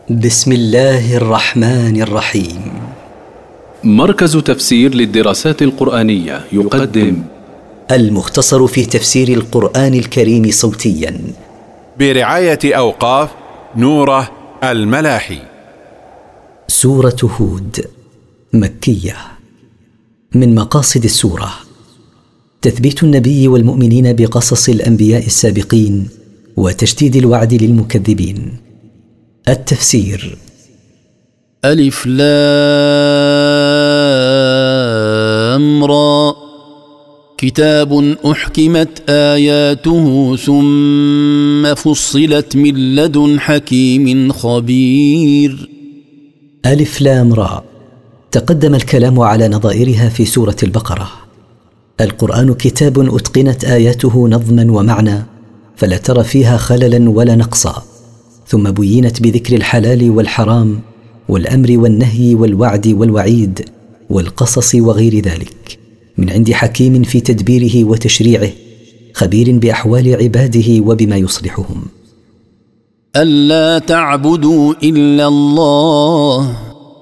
بسم الله الرحمن الرحيم. مركز تفسير للدراسات القرآنية يقدم المختصر في تفسير القرآن الكريم صوتيا برعاية أوقاف نوره الملاحي. سورة هود مكية. من مقاصد السورة تثبيت النبي والمؤمنين بقصص الأنبياء السابقين وتشديد الوعد للمكذبين. التفسير: ألف لام را، كتاب أحكمت آياته ثم فصلت من لدن حكيم خبير. ألف لام را، تقدم الكلام على نظائرها في سورة البقرة. القرآن كتاب أتقنت آياته نظما ومعنى، فلا ترى فيها خللا ولا نقصا، ثم بينت بذكر الحلال والحرام والأمر والنهي والوعد والوعيد والقصص وغير ذلك، من عند حكيم في تدبيره وتشريعه، خبير بأحوال عباده وبما يصلحهم. ألا تعبدوا إلا الله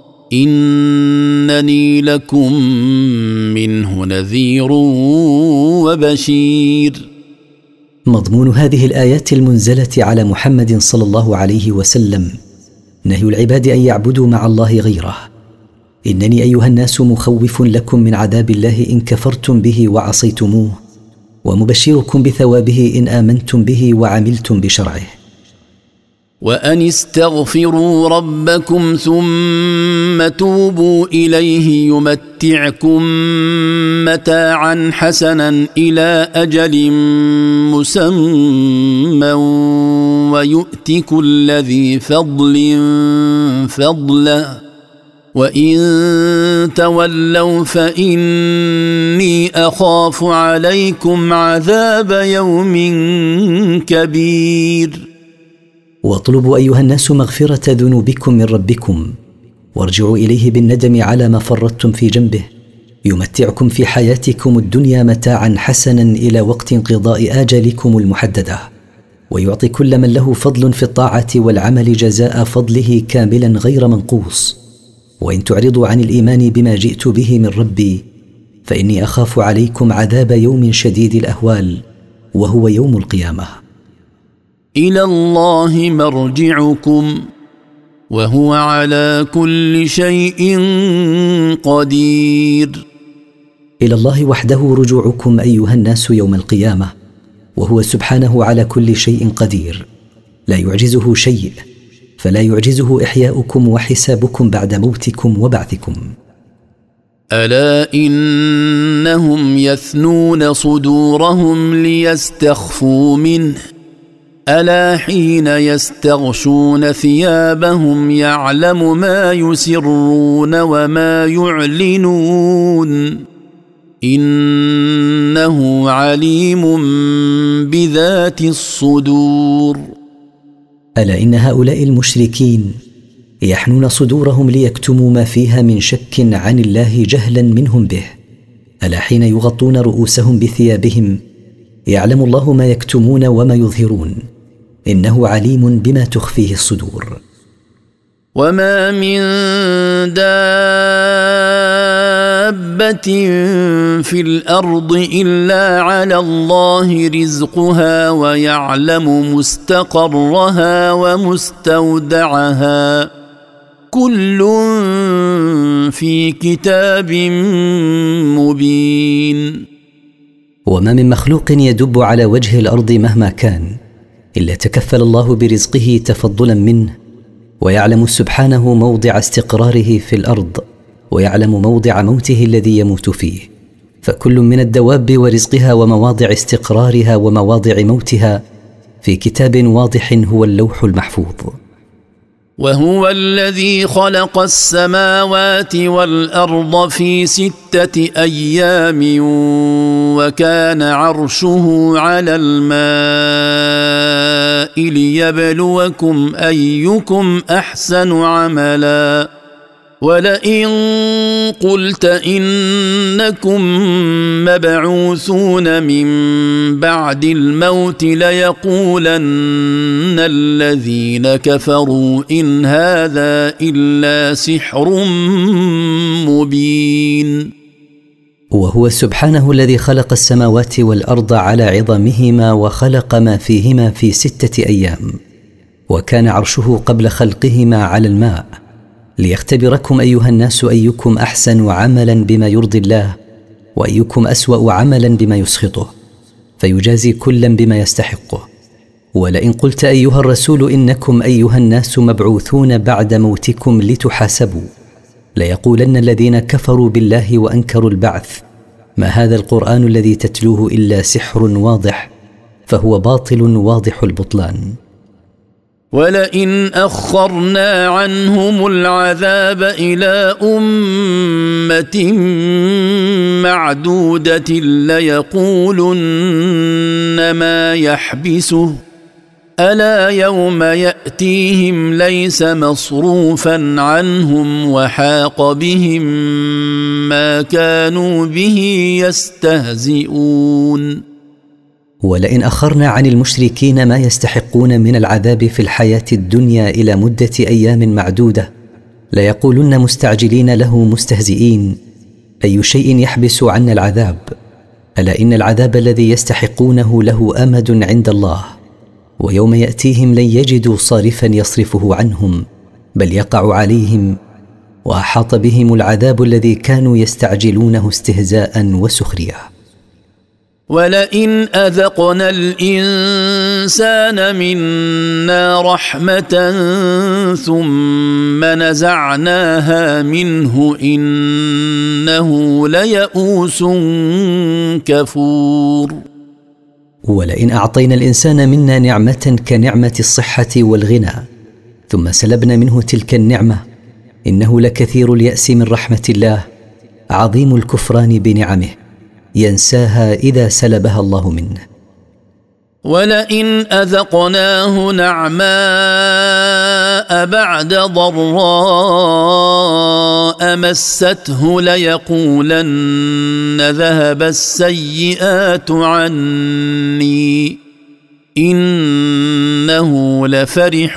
إنني لكم منه نذير وبشير. مضمون هذه الآيات المنزلة على محمد صلى الله عليه وسلم نهي العباد أن يعبدوا مع الله غيره. إنني أيها الناس مخوف لكم من عذاب الله إن كفرتم به وعصيتموه، ومبشركم بثوابه إن آمنتم به وعملتم بشرعه. وأن استغفروا ربكم ثم توبوا إليه يمتعكم متاعا حسنا إلى أجل مسمى ويؤت كل ذي فضل فضله وإن تولوا فإني أخاف عليكم عذاب يوم كبير. واطلبوا أيها الناس مغفرة ذنوبكم من ربكم، وارجعوا إليه بالندم على ما فرطتم في جنبه، يمتعكم في حياتكم الدنيا متاعا حسنا إلى وقت انقضاء آجالكم المحددة، ويعطي كل من له فضل في الطاعة والعمل جزاء فضله كاملا غير منقوص. وإن تعرضوا عن الإيمان بما جئت به من ربي فإني أخاف عليكم عذاب يوم شديد الأهوال، وهو يوم القيامة. إلى الله مرجعكم وهو على كل شيء قدير. إلى الله وحده رجوعكم أيها الناس يوم القيامة، وهو سبحانه على كل شيء قدير، لا يعجزه شيء، فلا يعجزه إحياؤكم وحسابكم بعد موتكم وبعثكم. ألا إنهم يثنون صدورهم ليستخفوا منه، ألا حين يستغشون ثيابهم يعلم ما يسرون وما يعلنون إنه عليم بذات الصدور. ألا إن هؤلاء المشركين يحنون صدورهم ليكتموا ما فيها من شك عن الله جهلا منهم به، ألا حين يغطون رؤوسهم بثيابهم يعلم الله ما يكتمون وما يظهرون، إنه عليم بما تخفيه الصدور. وما من دابة في الأرض إلا على الله رزقها ويعلم مستقرها ومستودعها كل في كتاب مبين. وما من مخلوق يدب على وجه الأرض مهما كان إلا تكفل الله برزقه تفضلا منه، ويعلم سبحانه موضع استقراره في الأرض، ويعلم موضع موته الذي يموت فيه، فكل من الدواب ورزقها ومواضع استقرارها ومواضع موتها في كتاب واضح هو اللوح المحفوظ. وهو الذي خلق السماوات والأرض في 6 أيام وكان عرشه على الماء ليبلوكم أيكم أحسن عملا ولئن قلت إنكم مبعوثون من بعد الموت ليقولن الذين كفروا إن هذا إلا سحر مبين. وهو سبحانه الذي خلق السماوات والأرض على عظمهما وخلق ما فيهما في 6 أيام، وكان عرشه قبل خلقهما على الماء، ليختبركم أيها الناس أيكم أحسن عملا بما يرضي الله، وأيكم أسوأ عملا بما يسخطه، فيجازي كلا بما يستحقه. ولئن قلت أيها الرسول إنكم أيها الناس مبعوثون بعد موتكم لتحاسبوا، ليقولن الذين كفروا بالله وأنكروا البعث ما هذا القرآن الذي تتلوه إلا سحر واضح، فهو باطل واضح البطلان. ولئن أخرنا عنهم العذاب إلى أمة معدودة ليقولن ما يحبسه ألا يوم يأتيهم ليس مصروفا عنهم وحاق بهم ما كانوا به يستهزئون. ولئن أخرنا عن المشركين ما يستحقون من العذاب في الحياة الدنيا إلى مدة أيام معدودة ليقولن مستعجلين له مستهزئين أي شيء يحبس عنا العذاب؟ ألا إن العذاب الذي يستحقونه له أمد عند الله، ويوم يأتيهم لن يجدوا صارفا يصرفه عنهم بل يقع عليهم، وأحاط بهم العذاب الذي كانوا يستعجلونه استهزاء وسخرية. ولئن أذقنا الإنسان منا رحمة ثم نزعناها منه إنه ليئوس كفور. ولئن أعطينا الإنسان منا نعمة كنعمة الصحة والغنى ثم سلبنا منه تلك النعمة إنه لكثير اليأس من رحمة الله، عظيم الكفران بنعمه، ينساها إذا سلبها الله منه. ولئن أذقناه نعماء بعد ضراء مسته ليقولن ذهب السيئات عني إنه لفرح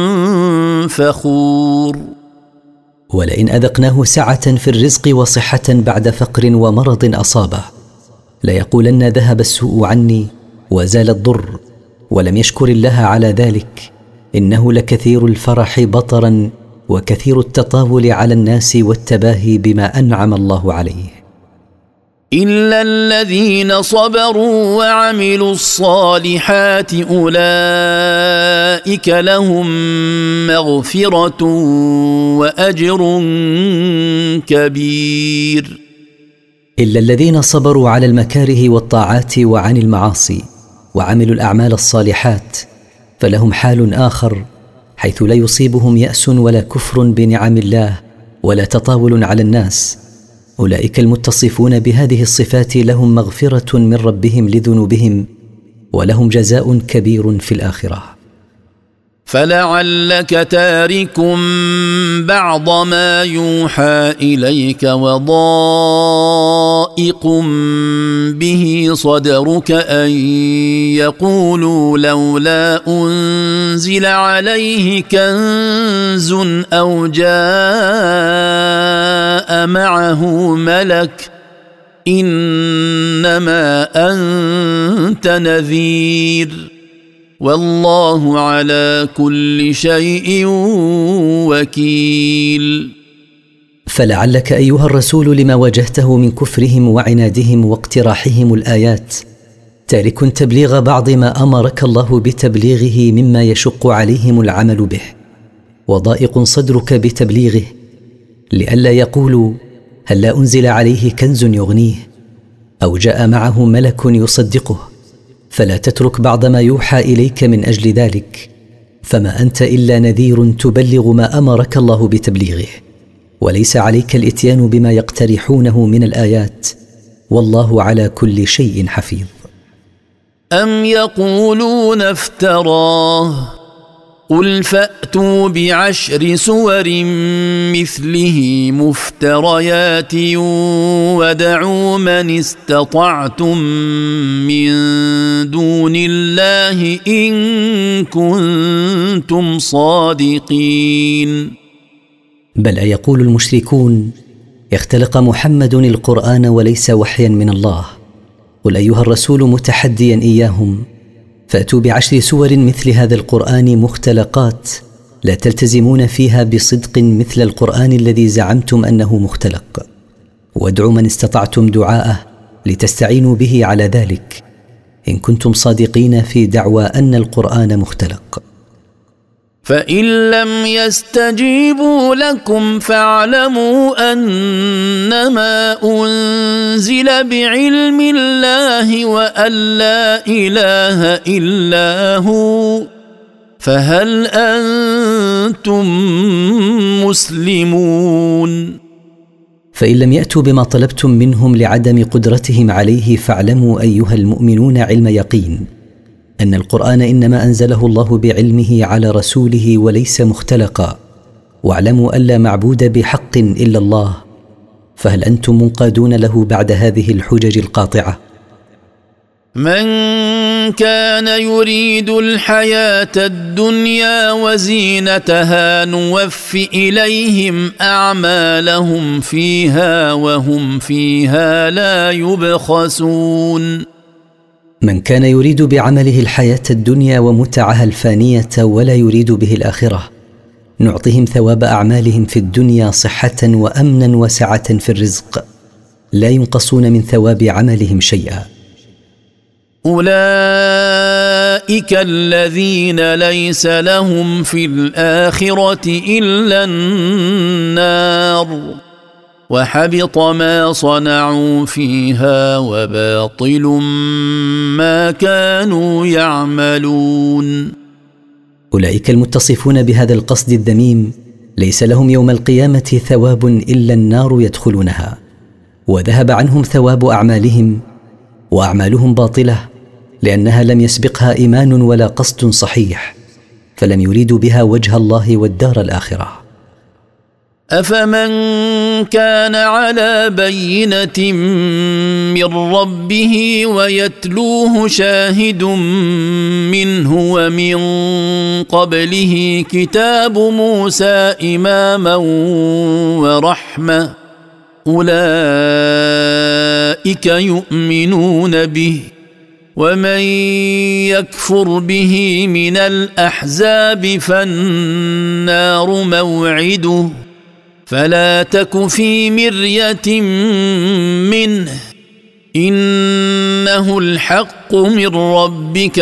فخور. ولئن أذقناه سعة في الرزق وصحة بعد فقر ومرض أصابه ليقولن ذهب السوء عني وزال الضر، ولم يشكر الله على ذلك إنه لكثير الفرح بطرا وكثير التطاول على الناس والتباهي بما أنعم الله عليه. إلا الذين صبروا وعملوا الصالحات أولئك لهم مغفرة وأجر كبير. إلا الذين صبروا على المكاره والطاعات وعن المعاصي وعملوا الأعمال الصالحات فلهم حال آخر حيث لا يصيبهم يأس ولا كفر بنعم الله ولا تطاول على الناس. أولئك المتصفون بهذه الصفات لهم مغفرة من ربهم لذنوبهم ولهم جزاء كبير في الآخرة. فلعلك تارك بعض ما يوحى إليك وضائق به صدرك أن يقولوا لولا أنزل عليه كنز أو جاء معه ملك إنما أنت نذير والله على كل شيء وكيل. فلعلك أيها الرسول لما واجهته من كفرهم وعنادهم واقتراحهم الآيات تارك تبليغ بعض ما أمرك الله بتبليغه مما يشق عليهم العمل به، وضائق صدرك بتبليغه لئلا يقولوا هل أنزل عليه كنز يغنيه أو جاء معه ملك يصدقه، فلا تترك بعض ما يوحى إليك من أجل ذلك، فما أنت إلا نذير تبلغ ما أمرك الله بتبليغه، وليس عليك الإتيان بما يقترحونه من الآيات، والله على كل شيء حفيظ. أم يقولون افتراه قل فأتوا ب10 سور مثله مفتريات ودعوا من استطعتم من دون الله إن كنتم صادقين. بل يقول المشركون اختلق محمد القرآن وليس وحيا من الله. قل أيها الرسول متحديا إياهم فأتوا ب10 سور مثل هذا القرآن مختلقات لا تلتزمون فيها بصدق مثل القرآن الذي زعمتم أنه مختلق، وادعوا من استطعتم دعاءه لتستعينوا به على ذلك إن كنتم صادقين في دعوى أن القرآن مختلق. فإن لم يستجيبوا لكم فاعلموا أنما أنزل بعلم الله وأن لا إله إلا هو، فهل أنتم مسلمون؟ فإن لم يأتوا بما طلبتم منهم لعدم قدرتهم عليه فاعلموا أيها المؤمنون علم يقين أن القرآن إنما أنزله الله بعلمه على رسوله وليس مختلقا، واعلموا أن لا معبود بحق إلا الله، فهل أنتم منقادون له بعد هذه الحجج القاطعة؟ من كان يريد الحياة الدنيا وزينتها نوف إليهم أعمالهم فيها وهم فيها لا يبخسون. من كان يريد بعمله الحياة الدنيا ومتعها الفانية ولا يريد به الآخرة نعطيهم ثواب أعمالهم في الدنيا صحة وأمنا وسعة في الرزق، لا ينقصون من ثواب عملهم شيئا. أولئك الذين ليس لهم في الآخرة إلا النار وحبط ما صنعوا فيها وباطل ما كانوا يعملون. أولئك المتصفون بهذا القصد الذميم ليس لهم يوم القيامة ثواب إلا النار يدخلونها، وذهب عنهم ثواب أعمالهم، وأعمالهم باطلة لأنها لم يسبقها إيمان ولا قصد صحيح، فلم يريدوا بها وجه الله والدار الآخرة. أفمن كان على بينة من ربه ويتلوه شاهد منه ومن قبله كتاب موسى إماما ورحمة أولئك يؤمنون به، ومن يكفر به من الأحزاب فالنار موعده فلا تك في مرية منه إنه الحق من ربك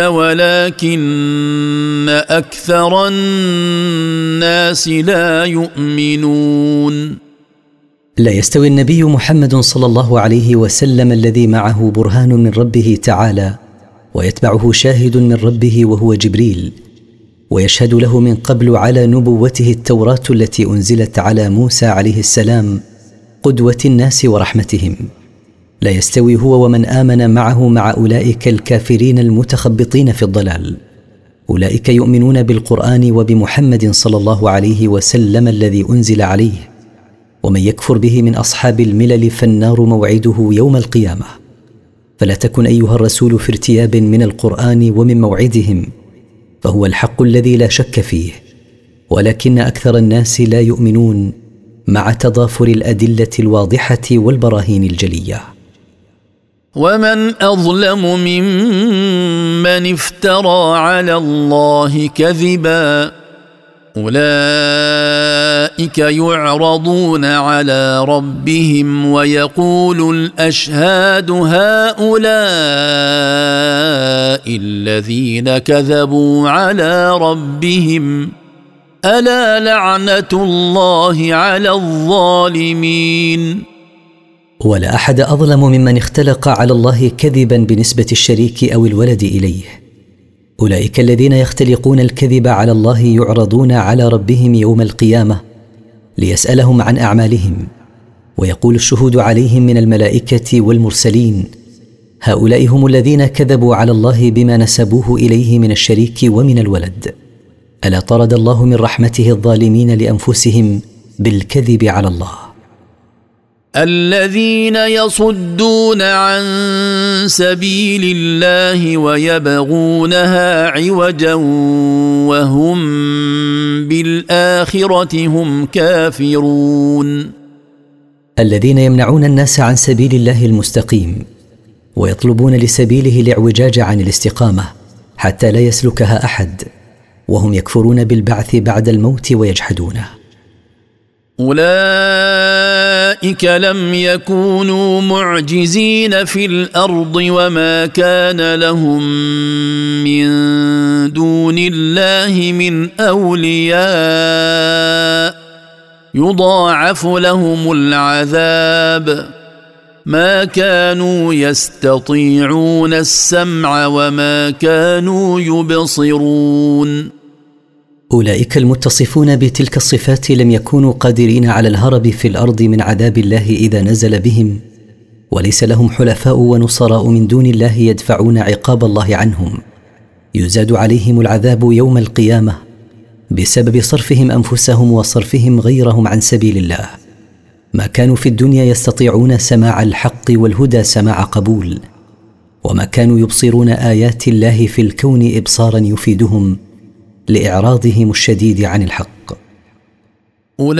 ولكن أكثر الناس لا يؤمنون. لا يستوي النبي محمد صلى الله عليه وسلم الذي معه برهان من ربه تعالى ويتبعه شاهد من ربه وهو جبريل، ويشهد له من قبل على نبوته التوراة التي أنزلت على موسى عليه السلام قدوة الناس ورحمتهم. لا يستوي هو ومن آمن معه مع أولئك الكافرين المتخبطين في الضلال. أولئك يؤمنون بالقرآن وبمحمد صلى الله عليه وسلم الذي أنزل عليه، ومن يكفر به من أصحاب الملل فالنار موعده يوم القيامة. فلا تكن أيها الرسول في ارتياب من القرآن ومن موعدهم، فهو الحق الذي لا شك فيه، ولكن أكثر الناس لا يؤمنون مع تضافر الأدلة الواضحة والبراهين الجلية. ومن أظلم ممن افترى على الله كذبا أولئك يعرضون على ربهم ويقول الأشهاد هؤلاء الذين كذبوا على ربهم ألا لعنة الله على الظالمين. ولا أحد أظلم ممن اختلق على الله كذبا بنسبة الشريك أو الولد إليه. أولئك الذين يختلقون الكذب على الله يعرضون على ربهم يوم القيامة ليسألهم عن أعمالهم، ويقول الشهود عليهم من الملائكة والمرسلين هؤلاء هم الذين كذبوا على الله بما نسبوه إليه من الشريك ومن الولد، الا طرد الله من رحمته الظالمين لانفسهم بالكذب على الله. الذين يصدون عن سبيل الله ويبغونها عوجا وهم بالآخرة هم كافرون. الذين يمنعون الناس عن سبيل الله المستقيم ويطلبون لسبيله الاعوجاج عن الاستقامة حتى لا يسلكها أحد، وهم يكفرون بالبعث بعد الموت ويجحدونه. أولئك لم يكونوا معجزين في الأرض وما كان لهم من دون الله من أولياء يضاعف لهم العذاب ما كانوا يستطيعون السمع وما كانوا يبصرون. أولئك المتصفون بتلك الصفات لم يكونوا قادرين على الهرب في الأرض من عذاب الله إذا نزل بهم، وليس لهم حلفاء ونصراء من دون الله يدفعون عقاب الله عنهم. يزاد عليهم العذاب يوم القيامة بسبب صرفهم أنفسهم وصرفهم غيرهم عن سبيل الله. ما كانوا في الدنيا يستطيعون سماع الحق والهدى سماع قبول، وما كانوا يبصرون آيات الله في الكون إبصارا يفيدهم لإعراضهم الشديد عن الحق. أولئك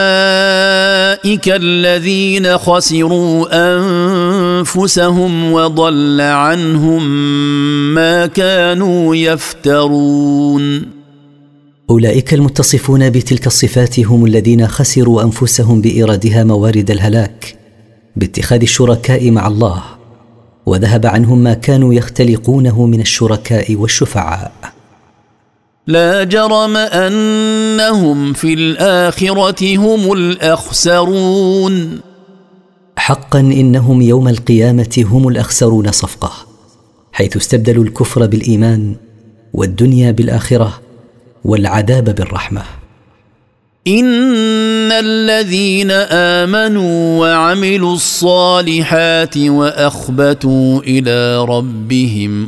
الذين خسروا أنفسهم وضل عنهم ما كانوا يفترون. أولئك المتصفون بتلك الصفات هم الذين خسروا أنفسهم بإيرادها موارد الهلاك باتخاذ الشركاء مع الله، وذهب عنهم ما كانوا يختلقونه من الشركاء والشفعاء. لا جرم أنهم في الآخرة هم الأخسرون. حقا إنهم يوم القيامة هم الأخسرون صفقة، حيث استبدلوا الكفر بالإيمان والدنيا بالآخرة والعذاب بالرحمة. إن الذين آمنوا وعملوا الصالحات وأخبتوا إلى ربهم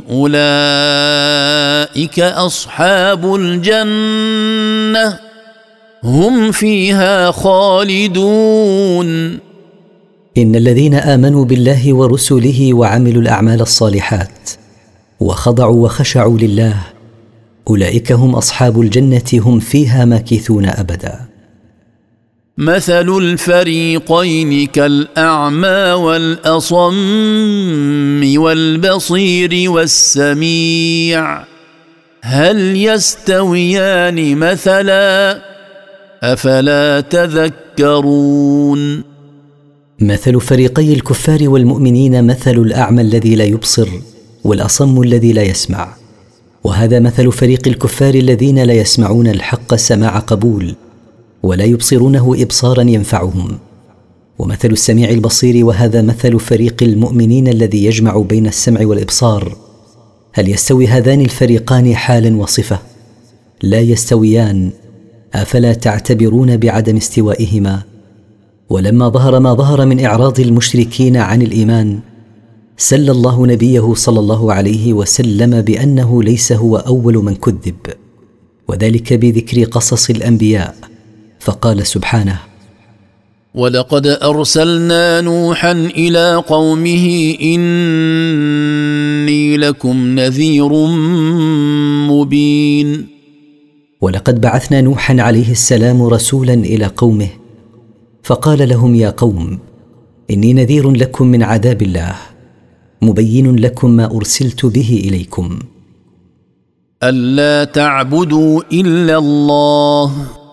أولئك أصحاب الجنة هم فيها خالدون. إن الذين آمنوا بالله ورسله وعملوا الأعمال الصالحات وخضعوا وخشعوا لله أولئك هم أصحاب الجنة هم فيها ماكثون أبدا. مثل الفريقين كالأعمى والأصم والبصير والسميع هل يستويان مثلا أفلا تذكرون. مثل فريقي الكفار والمؤمنين مثل الأعمى الذي لا يبصر والأصم الذي لا يسمع، وهذا مثل فريق الكفار الذين لا يسمعون الحق سماع قبول ولا يبصرونه إبصارا ينفعهم، ومثل السميع البصير وهذا مثل فريق المؤمنين الذي يجمع بين السمع والإبصار. هل يستوي هذان الفريقان حالا وصفة؟ لا يستويان، أفلا تعتبرون بعدم استوائهما؟ ولما ظهر ما ظهر من إعراض المشركين عن الإيمان سل الله نبيه صلى الله عليه وسلم بأنه ليس هو أول من كذب، وذلك بذكر قصص الأنبياء، فقال سبحانه: ولقد أرسلنا نوحا إلى قومه إني لكم نذير مبين. ولقد بعثنا نوحا عليه السلام رسولا إلى قومه فقال لهم: يا قوم إني نذير لكم من عذاب الله مبين لكم ما أرسلت به إليكم. ألا تعبدوا إلا الله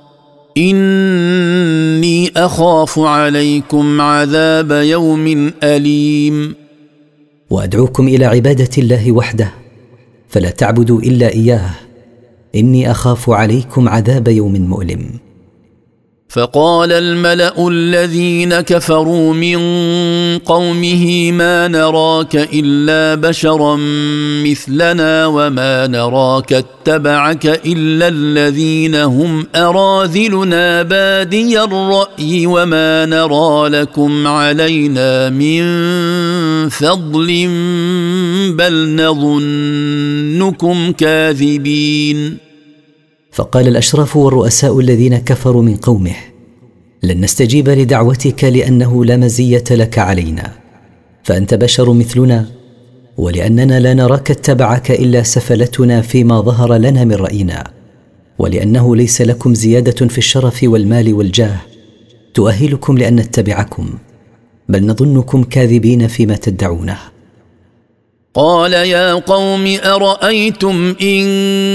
إني أخاف عليكم عذاب يوم أليم. وأدعوكم إلى عبادة الله وحده فلا تعبدوا إلا إياه إني أخاف عليكم عذاب يوم مؤلم. فقال الملأ الذين كفروا من قومه ما نراك إلا بشرا مثلنا وما نراك اتبعك إلا الذين هم أراذلنا بادي الرأي وما نرى لكم علينا من فضل بل نظنكم كاذبين. فقال الأشراف والرؤساء الذين كفروا من قومه: لن نستجيب لدعوتك لأنه لا مزية لك علينا، فأنت بشر مثلنا، ولأننا لا نراك اتبعك إلا سفلتنا فيما ظهر لنا من رأينا، ولأنه ليس لكم زيادة في الشرف والمال والجاه تؤهلكم لأن نتبعكم، بل نظنكم كاذبين فيما تدعونه. قال يا قوم أرأيتم إن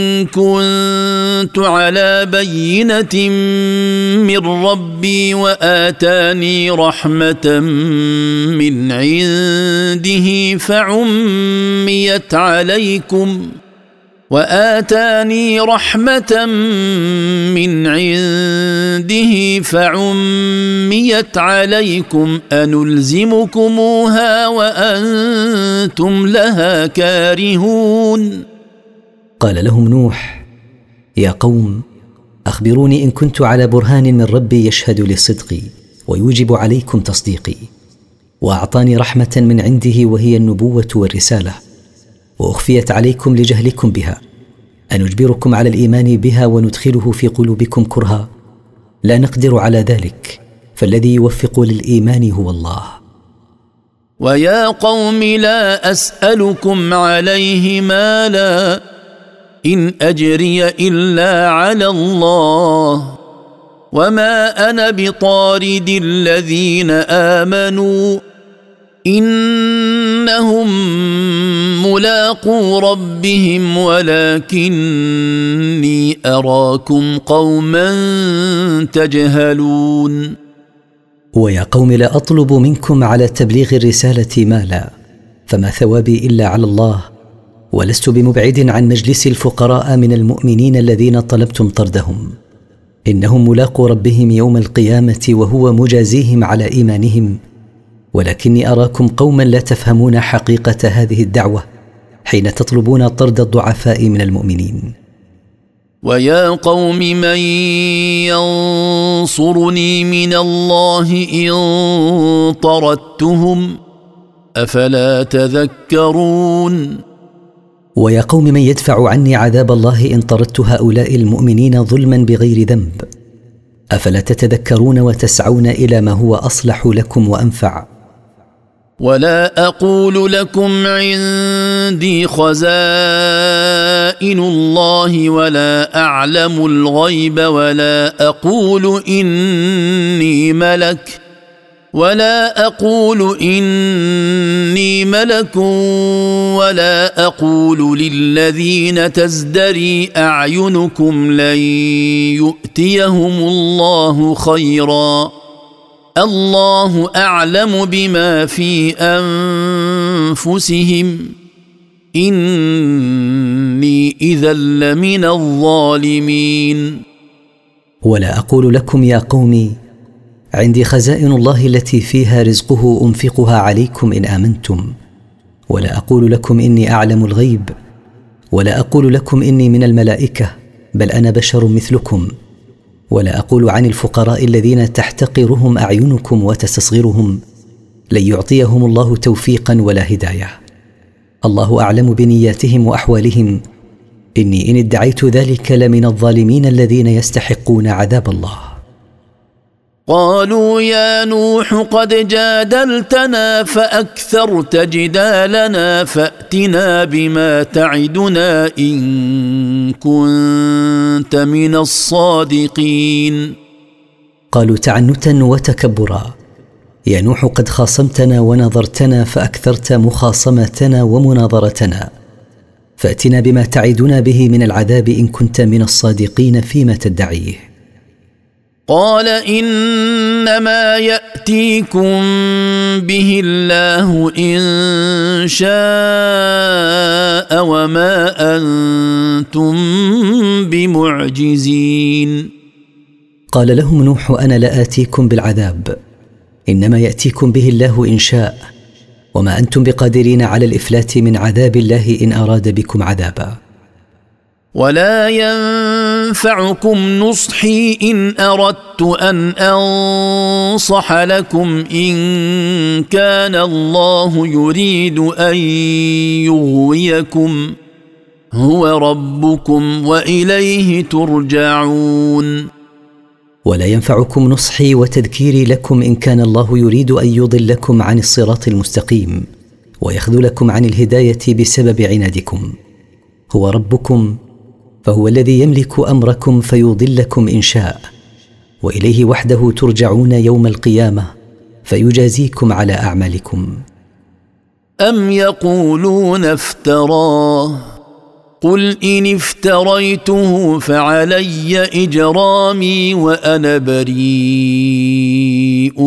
كنت على بينة من ربي وآتاني رحمة من عنده فعميت عليكم أنلزمكموها وأنتم لها كارهون. قال لهم نوح: يا قوم، أخبروني إن كنت على برهان من ربي يشهد لصدقي ويوجب عليكم تصديقي، وأعطاني رحمة من عنده وهي النبوة والرسالة، وأخفيت عليكم لجهلكم بها، أنجبركم على الإيمان بها وندخله في قلوبكم كرها؟ لا نقدر على ذلك، فالذي يوفق للإيمان هو الله. ويا قوم لا أسألكم عليه مالا إن أجري إلا على الله وما أنا بطارد الذين آمنوا إنهم ملاقو ربهم ولكني أراكم قوما تجهلون. ويا قوم لا أطلب منكم على تبليغ الرسالة مالا، فما ثوابي إلا على الله، ولست بمبعد عن مجلس الفقراء من المؤمنين الذين طلبتم طردهم، إنهم ملاقو ربهم يوم القيامة وهو مجازيهم على إيمانهم، ولكني أراكم قوما لا تفهمون حقيقة هذه الدعوة حين تطلبون طرد الضعفاء من المؤمنين. ويا قوم من ينصرني من الله إن طردتهم أفلا تذكرون. ويا قوم من يدفع عني عذاب الله إن طردت هؤلاء المؤمنين ظلما بغير ذنب، أفلا تتذكرون وتسعون إلى ما هو أصلح لكم وأنفع. ولا أقول لكم عندي خزائن الله ولا أعلم الغيب ولا أقول إني ملك ولا أقول للذين تزدري أعينكم لن يؤتيهم الله خيرا، الله أعلم بما في أنفسهم إني إذا لمن الظالمين. ولا أقول لكم يا قومي عندي خزائن الله التي فيها رزقه أنفقها عليكم إن آمنتم، ولا أقول لكم إني أعلم الغيب، ولا أقول لكم إني من الملائكة، بل أنا بشر مثلكم، ولا أقول عن الفقراء الذين تحتقرهم أعينكم وتستصغرهم لن يعطيهم الله توفيقا ولا هداية، الله أعلم بنياتهم وأحوالهم، إني إن ادعيت ذلك لمن الظالمين الذين يستحقون عذاب الله. قالوا يا نوح قد جادلتنا فأكثرت جدالنا فأتنا بما تعدنا إن كنت من الصادقين. قالوا تعنتا وتكبرا: يا نوح قد خاصمتنا ونظرتنا فأكثرت مخاصمتنا ومناظرتنا، فأتنا بما تعدنا به من العذاب إن كنت من الصادقين فيما تدعيه. قال إنما يأتيكم به الله إن شاء وما أنتم بمعجزين. قال لهم نوح: أنا لا آتيكم بالعذاب، إنما يأتيكم به الله إن شاء، وما أنتم بقادرين على الإفلات من عذاب الله إن أراد بكم عذابا. ولا ينفعكم نصحي إن أردت أن أنصح لكم إن كان الله يريد أن يغويكم هو ربكم وإليه ترجعون. ولا ينفعكم نصحي وتذكيري لكم إن كان الله يريد أن يضلكم عن الصراط المستقيم ويخذلكم عن الهداية بسبب عنادكم. هو ربكم فهو الذي يملك أمركم فيضلكم إن شاء، وإليه وحده ترجعون يوم القيامة فيجازيكم على أعمالكم. أم يقولون افتراه قل إن افتريته فعلي إجرامي وأنا بريء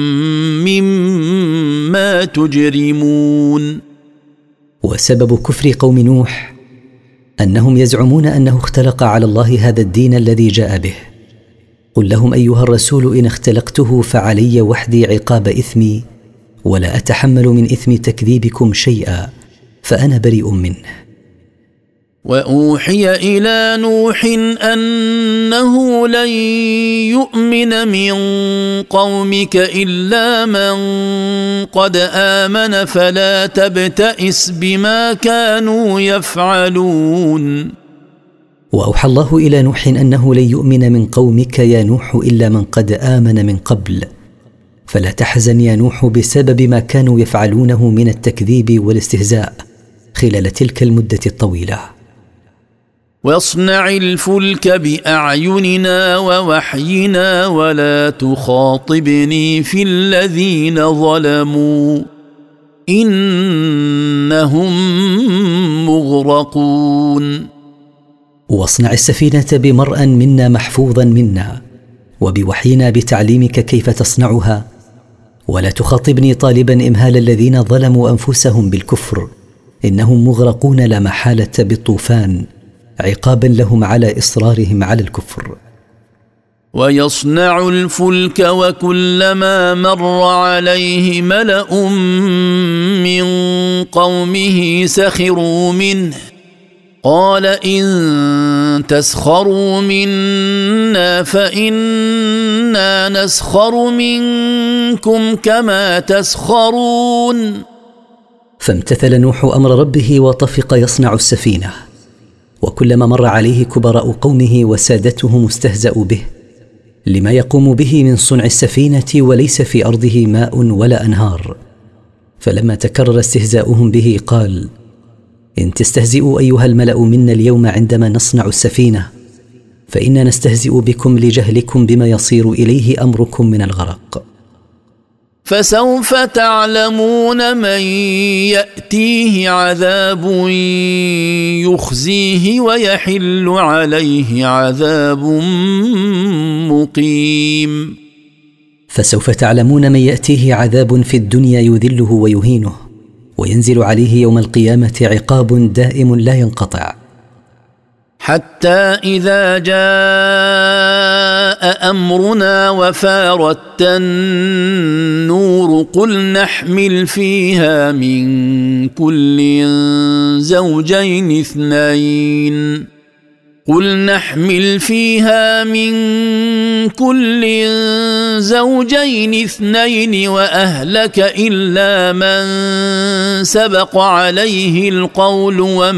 مما تجرمون. وسبب كفر قوم نوح أنهم يزعمون أنه اختلق على الله هذا الدين الذي جاء به. قل لهم أيها الرسول إن اختلقته فعلي وحدي عقاب إثمي ولا أتحمل من إثم تكذيبكم شيئا فأنا بريء منه. وأوحي إلى نوح أنه لن يؤمن من قومك إلا من قد آمن فلا تبتئس بما كانوا يفعلون. وأوحى الله إلى نوح أنه لن يؤمن من قومك يا نوح إلا من قد آمن من قبل، فلا تحزن يا نوح بسبب ما كانوا يفعلونه من التكذيب والاستهزاء خلال تلك المدة الطويلة. واصنع الفلك بأعيننا ووحينا ولا تخاطبني في الذين ظلموا إنهم مغرقون. واصنع السفينة بمرأ منا محفوظا منا وبوحينا بتعليمك كيف تصنعها، ولا تخاطبني طالبا إمهال الذين ظلموا أنفسهم بالكفر إنهم مغرقون لا محالة بالطوفان عقابا لهم على إصرارهم على الكفر. ويصنع الفلك وكلما مر عليه ملأ من قومه سخروا منه قال إن تسخروا منا فإنا نسخر منكم كما تسخرون. فامتثل نوح أمر ربه وطفق يصنع السفينة، وكلما مر عليه كبراء قومه وسادتهم استهزأوا به لما يقوم به من صنع السفينة وليس في أرضه ماء ولا أنهار. فلما تكرر استهزاؤهم به قال إن تستهزئوا أيها الملأ منا اليوم عندما نصنع السفينة فإنا نستهزئ بكم لجهلكم بما يصير إليه أمركم من الغرق. فسوف تعلمون من يأتيه عذاب يخزيه ويحل عليه عذاب مقيم. فسوف تعلمون من يأتيه عذاب في الدنيا يذله ويهينه وينزل عليه يوم القيامة عقاب دائم لا ينقطع. حتى إذا جاء أمرنا وفارت النور قل نحمل فيها من كل زوجين اثنين وأهلك إلا من سبق عليه القول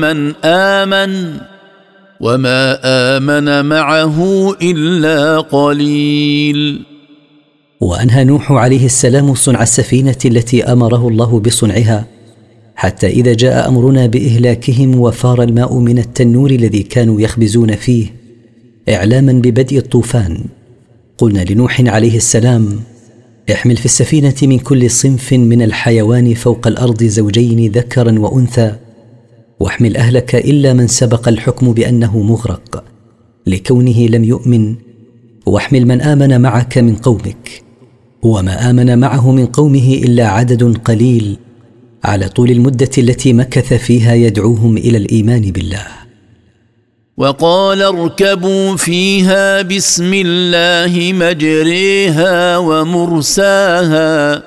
وما آمن معه إلا قليل. وأنهى نوح عليه السلام صنع السفينة التي أمره الله بصنعها حتى إذا جاء أمرنا بإهلاكهم وفار الماء من التنور الذي كانوا يخبزون فيه إعلاما ببدء الطوفان قلنا لنوح عليه السلام احمل في السفينة من كل صنف من الحيوان فوق الأرض زوجين ذكرا وأنثى واحمل أهلك إلا من سبق الحكم بأنه مغرق لكونه لم يؤمن، واحمل من آمن معك من قومك، وما آمن معه من قومه إلا عدد قليل على طول المدة التي مكث فيها يدعوهم إلى الإيمان بالله. وقال اركبوا فيها بسم الله مجريها ومرساها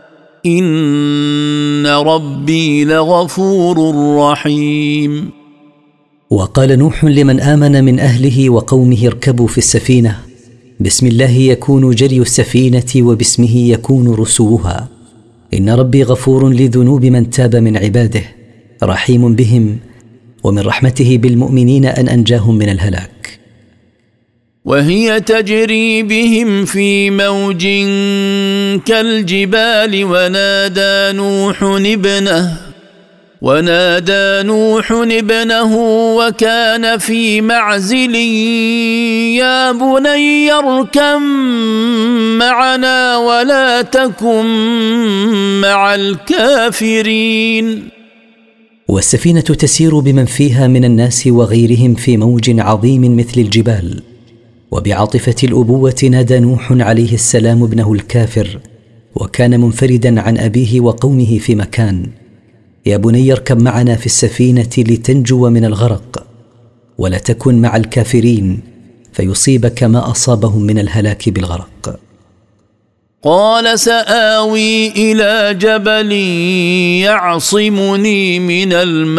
إن ربي لغفور رحيم. وقال نوح لمن آمن من أهله وقومه اركبوا في السفينة بسم الله يكون جري السفينة وباسمه يكون رسوها إن ربي غفور لذنوب من تاب من عباده رحيم بهم ومن رحمته بالمؤمنين أن أنجاهم من الهلاك. وهي تجري بهم في موج كالجبال ونادى نوح ابنه وكان في معزل يا بني اركب معنا ولا تكن مع الكافرين. والسفينة تسير بمن فيها من الناس وغيرهم في موج عظيم مثل الجبال، وبعاطفة الأبوة نادى نوح عليه السلام ابنه الكافر، وكان منفردا عن أبيه وقومه في مكان: يا بني اركب معنا في السفينة لتنجو من الغرق، ولا تكن مع الكافرين فيصيبك ما أصابهم من الهلاك بالغرق. قال سآوي إلى جبل يعصمني من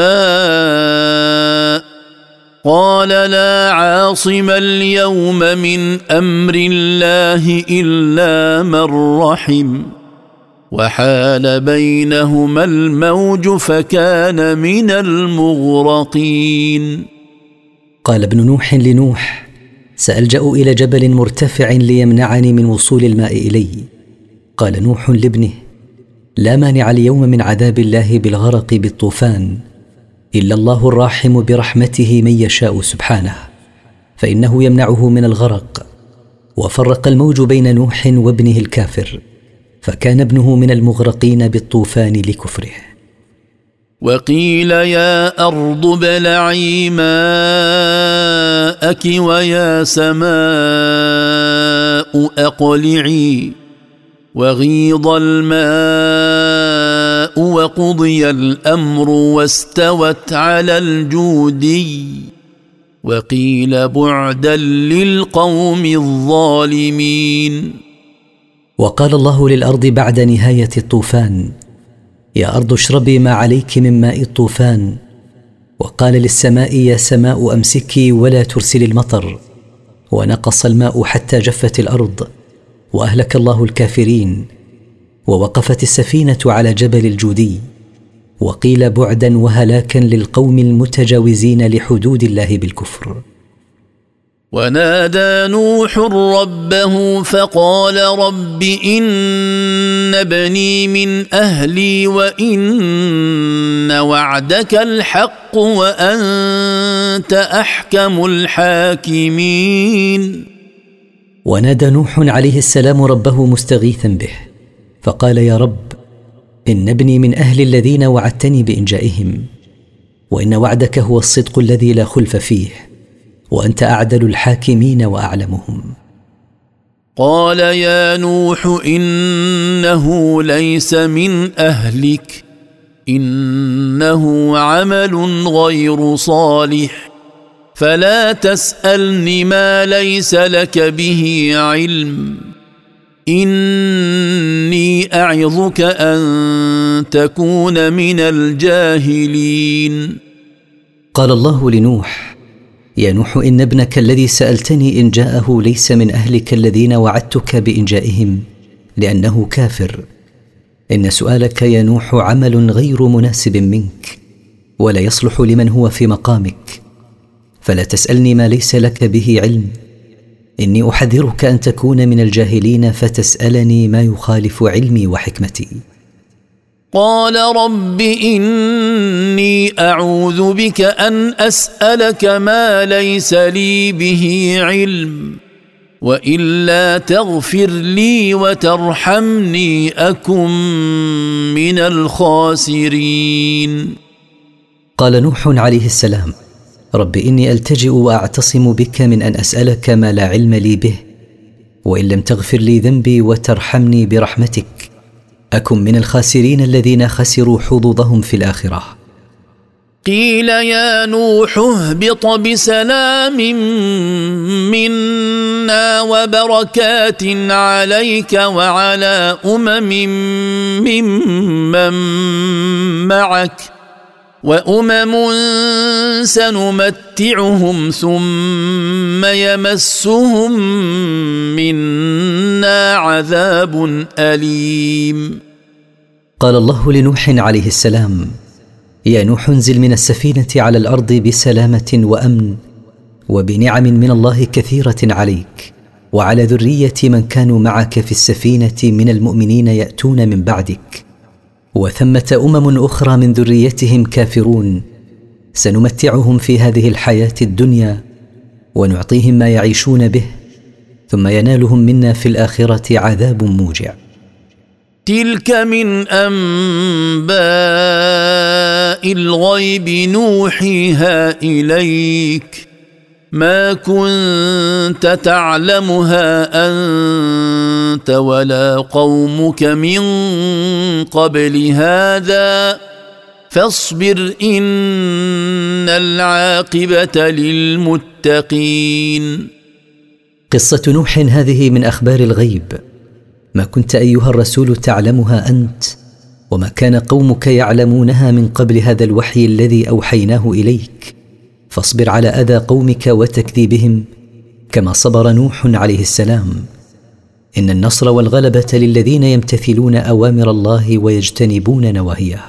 الماء قال لا عاصم اليوم من أمر الله إلا من رحم وحال بينهما الموج فكان من المغرقين. قال ابن نوح لنوح: سألجأ إلى جبل مرتفع ليمنعني من وصول الماء إلي. قال نوح لابنه: لا مانع اليوم من عذاب الله بالغرق بالطوفان إلا الله الراحم برحمته من يشاء سبحانه، فإنه يمنعه من الغرق. وفرق الموج بين نوح وابنه الكافر، فكان ابنه من المغرقين بالطوفان لكفره. وقيل يا أرض ابلعي ماءك ويا سماء أقلعي وغيض الماء وقضي الأمر واستوت على الجودي وقيل بعدا للقوم الظالمين. وقال الله للأرض بعد نهاية الطوفان: يا أرض اشربي ما عليك من ماء الطوفان. وقال للسماء: يا سماء أمسكي ولا ترسلي المطر. ونقص الماء حتى جفت الأرض، وأهلك الله الكافرين. ووقفت السفينة على جبل الجودي، وقيل بعدا وهلاكا للقوم المتجاوزين لحدود الله بالكفر. ونادى نوح ربه فقال رب إن ابني من أهلي وإن وعدك الحق وأنت أحكم الحاكمين. ونادى نوح عليه السلام ربه مستغيثا به، فقال: يا رب، إن ابني من أهل الذين وعدتني بإنجائهم، وإن وعدك هو الصدق الذي لا خلف فيه، وأنت أعدل الحاكمين وأعلمهم. قال يا نوح إنه ليس من أهلك إنه عمل غير صالح فلا تسألني ما ليس لك به علم إني أعظك أن تكون من الجاهلين. قال الله لنوح: يا نوح، إن ابنك الذي سألتني إن جاءه ليس من أهلك الذين وعدتك بإنجائهم، لأنه كافر. إن سؤالك يا نوح عمل غير مناسب منك، ولا يصلح لمن هو في مقامك، فلا تسألني ما ليس لك به علم. إني أحذرك أن تكون من الجاهلين فتسألني ما يخالف علمي وحكمتي. قال رب إني أعوذ بك أن أسألك ما ليس لي به علم وإلا تغفر لي وترحمني أكن من الخاسرين. قال نوح عليه السلام: رب إني ألتجئ وأعتصم بك من أن أسألك ما لا علم لي به، وإن لم تغفر لي ذنبي وترحمني برحمتك أكن من الخاسرين الذين خسروا حظوظهم في الآخرة. قيل يا نوح اهبط بسلام منا وبركات عليك وعلى ممن معك وأمم سنمتعهم ثم يمسهم منا عذاب أليم. قال الله لنوح عليه السلام: يا نوح انزل من السفينة على الأرض بسلامة وأمن وبنعم من الله كثيرة عليك وعلى ذرية من كانوا معك في السفينة من المؤمنين يأتون من بعدك، وثمة أخرى من ذريتهم كافرون سنمتعهم في هذه الحياة الدنيا ونعطيهم ما يعيشون به، ثم ينالهم منا في الآخرة عذاب موجع. تلك من أنباء الغيب نوحيها إليك ما كنت تعلمها أنت ولا قومك من قبل هذا فاصبر إن العاقبة للمتقين. قصة نوح هذه من أخبار الغيب، ما كنت أيها الرسول تعلمها أنت وما كان قومك يعلمونها من قبل هذا الوحي الذي أوحيناه إليك، فاصبر على أذى قومك وتكذيبهم كما صبر نوح عليه السلام. إن النصر والغلبة للذين يمتثلون أوامر الله ويجتنبون نواهيه.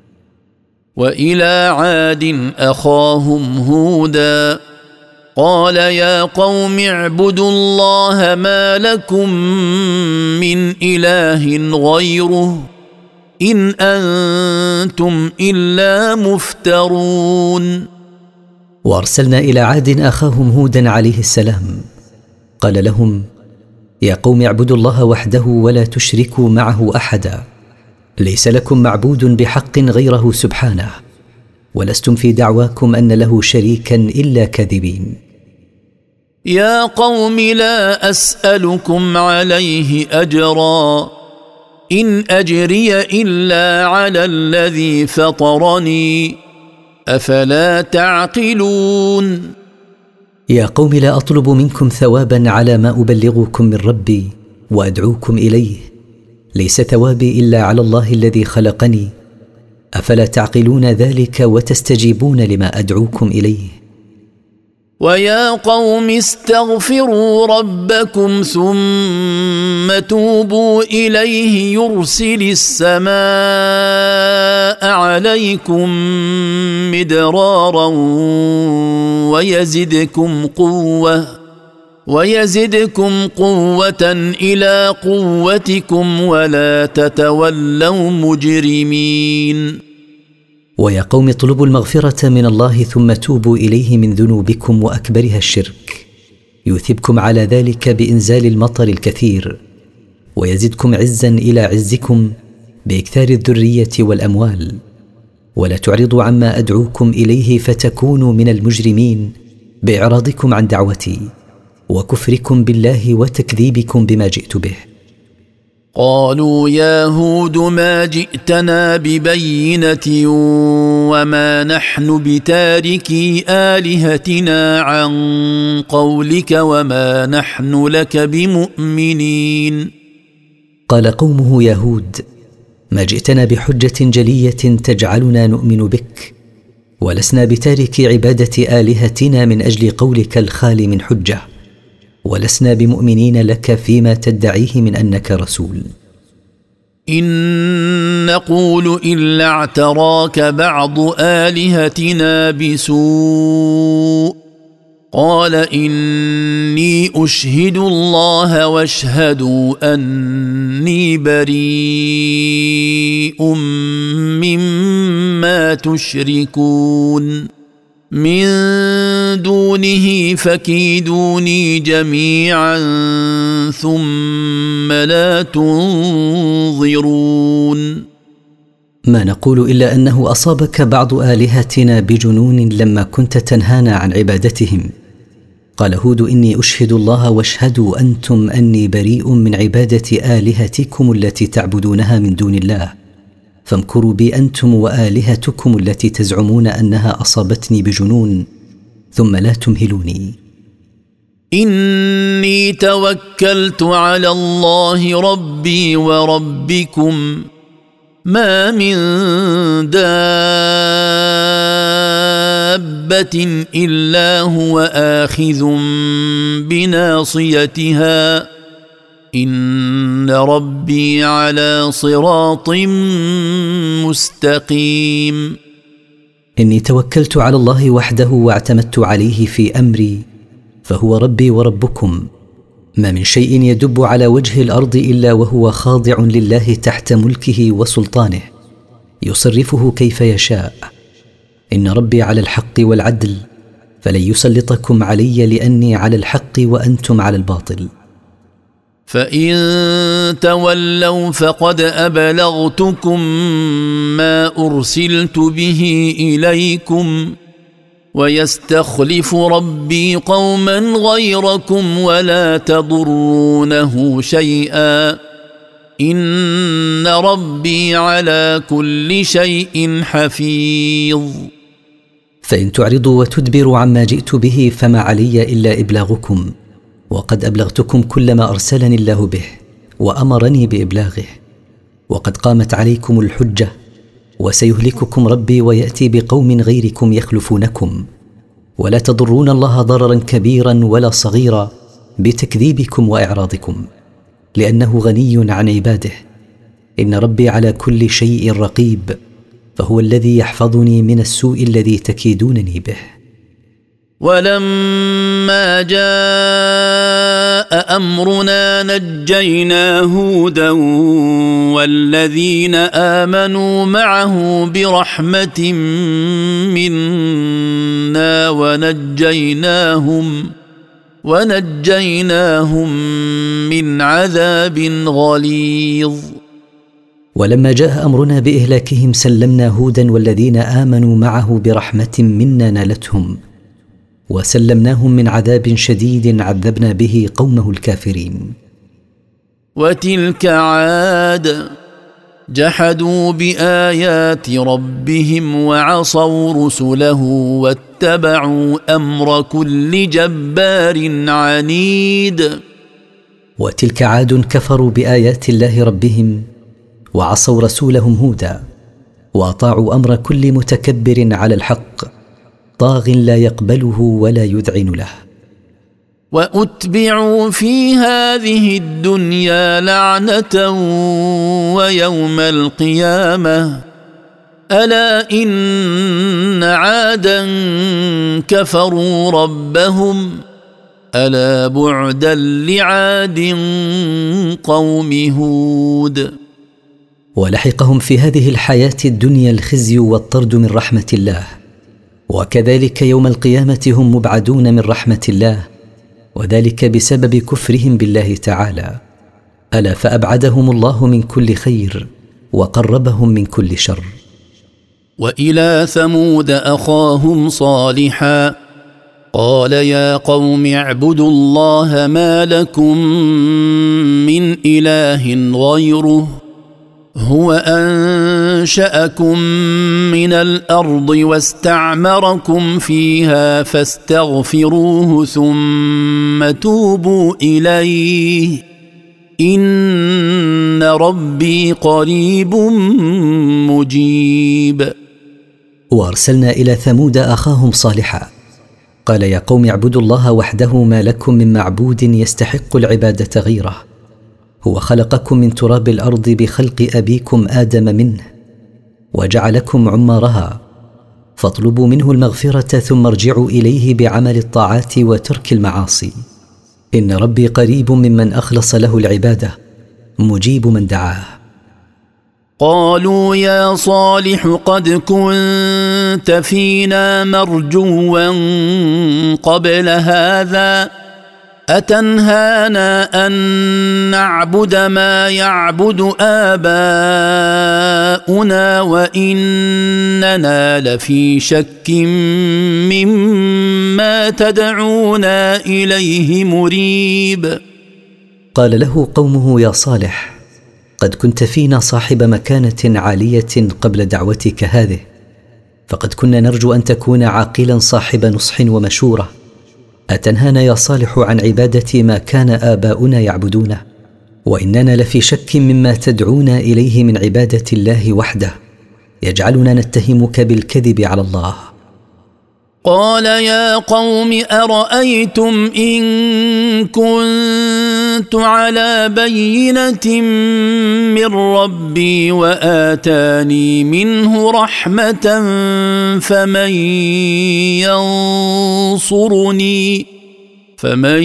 وإلى عاد أخاهم هودا قال يا قوم اعبدوا الله ما لكم من إله غيره إن أنتم إلا مفترون. وأرسلنا إلى عاد أخاهم هودا عليه السلام قال لهم يا قوم اعبدوا الله وحده ولا تشركوا معه أحدا، ليس لكم معبود بحق غيره سبحانه، ولستم في دعواكم أن له شريكا إلا كاذبين. يا قوم لا أسألكم عليه أجرا إن أجري إلا على الذي فطرني أفلا تعقلون. يا قوم لا أطلب منكم ثوابا على ما أبلغكم من ربي وأدعوكم إليه، ليس ثوابي إلا على الله الذي خلقني، أفلا تعقلون ذلك وتستجيبون لما أدعوكم إليه. ويا قوم استغفروا ربكم ثم توبوا إليه يرسل السماء عليكم مدرارا ويزدكم قوة إلى قوتكم ولا تتولوا مجرمين. ويا قوم اطلبوا المغفرة من الله ثم توبوا إليه من ذنوبكم وأكبرها الشرك، يثبكم على ذلك بإنزال المطر الكثير ويزدكم عزا إلى عزكم بإكثار الذرية والأموال، ولا تعرضوا عما أدعوكم إليه فتكونوا من المجرمين بإعراضكم عن دعوتي وكفركم بالله وتكذيبكم بما جئت به. قالوا يا هود ما جئتنا ببينة وما نحن بتاركي آلهتنا عن قولك وما نحن لك بمؤمنين. قال قومه يا هود ما جئتنا بحجة جلية تجعلنا نؤمن بك، ولسنا بتارك عبادة آلهتنا من أجل قولك الخالي من حجة، ولسنا بمؤمنين لك فيما تدعيه من أنك رسول. إن نقول إلا اعتراك بعض آلهتنا بسوء قال إني أشهد الله واشهدوا أني بريء مما تشركون من دونه فكيدوني جميعا ثم لا تنظرون. ما نقول إلا أنه أصابك بعض آلهتنا بجنون لما كنت تنهانا عن عبادتهم. قال هود إني أشهد الله واشهدوا أنتم أني بريء من عبادة آلهتكم التي تعبدونها من دون الله، فامكروا بي أنتم وآلهتكم التي تزعمون أنها أصابتني بجنون ثم لا تمهلوني. إني توكلت على الله ربي وربكم ما من دابة إلا هو آخذ بناصيتها إن ربي على صراط مستقيم. إني توكلت على الله وحده واعتمدت عليه في أمري، فهو ربي وربكم. ما من شيء يدب على وجه الأرض إلا وهو خاضع لله تحت ملكه وسلطانه، يصرفه كيف يشاء. إن ربي على الحق والعدل، فلن يسلطكم علي لأني على الحق وأنتم على الباطل. فإن تولوا فقد أبلغتكم ما أرسلت به إليكم، ويستخلف ربي قوما غيركم ولا تضرونه شيئا، إن ربي على كل شيء حفيظ. فإن تعرضوا وتدبروا عما جئت به فما علي إلا إبلاغكم، وقد أبلغتكم كل ما أرسلني الله به وأمرني بإبلاغه، وقد قامت عليكم الحجة، وسيهلككم ربي ويأتي بقوم غيركم يخلفونكم، ولا تضرون الله ضررا كبيرا ولا صغيرا بتكذيبكم وإعراضكم، لأنه غني عن عباده. إن ربي على كل شيء رقيب، فهو الذي يحفظني من السوء الذي تكيدونني به. ولما جاء أمرنا نجينا هودا والذين آمنوا معه برحمة منا ونجيناهم من عذاب غليظ. ولما جاء أمرنا بإهلاكهم سلمنا هودا والذين آمنوا معه برحمة منا نالتهم، وسلمناهم من عذاب شديد عذبنا به قومه الكافرين. وتلك عاد جحدوا بآيات ربهم وعصوا رسله واتبعوا أمر كل جبار عنيد. وتلك عاد كفروا بآيات الله ربهم وعصوا رسولهم هودا، وأطاعوا أمر كل متكبر على الحق طاغ لا يقبله ولا يذعن له. وأتبعوا في هذه الدنيا لعنة ويوم القيامة ألا إن عادا كفروا ربهم ألا بعدا لعاد قوم هود. ولحقهم في هذه الحياة الدنيا الخزي والطرد من رحمة الله، وكذلك يوم القيامة هم مبعدون من رحمة الله، وذلك بسبب كفرهم بالله تعالى. ألا فأبعدهم الله من كل خير وقربهم من كل شر. وإلى ثمود أخاهم صالحا قال يا قوم اعبدوا الله ما لكم من إله غيره هو أنشأكم من الأرض واستعمركم فيها فاستغفروه ثم توبوا إليه إن ربي قريب مجيب. وأرسلنا إلى ثمود أخاهم صالحا قال يا قوم اعبدوا الله وحده ما لكم من معبود يستحق العبادة غيره، هو خلقكم من تراب الأرض بخلق أبيكم آدم منه وجعلكم عمارها، فاطلبوا منه المغفرة ثم ارجعوا إليه بعمل الطاعات وترك المعاصي، إن ربي قريب ممن أخلص له العبادة مجيب من دعاه. قالوا يا صالح قد كنت فينا مرجوا قبل هذا أتنهانا أن نعبد ما يعبد آباؤنا وإننا لفي شك مما تدعونا إليه مريب. قال له قومه يا صالح قد كنت فينا صاحب مكانة عالية قبل دعوتك هذه، فقد كنا نرجو أن تكون عاقلا صاحب نصح ومشورة، أتنهانا يا صالح عن عبادة ما كان آباؤنا يعبدونه، وإننا لفي شك مما تدعونا إليه من عبادة الله وحده، يجعلنا نتهمك بالكذب على الله. قال يا قوم أرأيتم إن كنت على بينة من ربي وآتاني منه رحمة فمن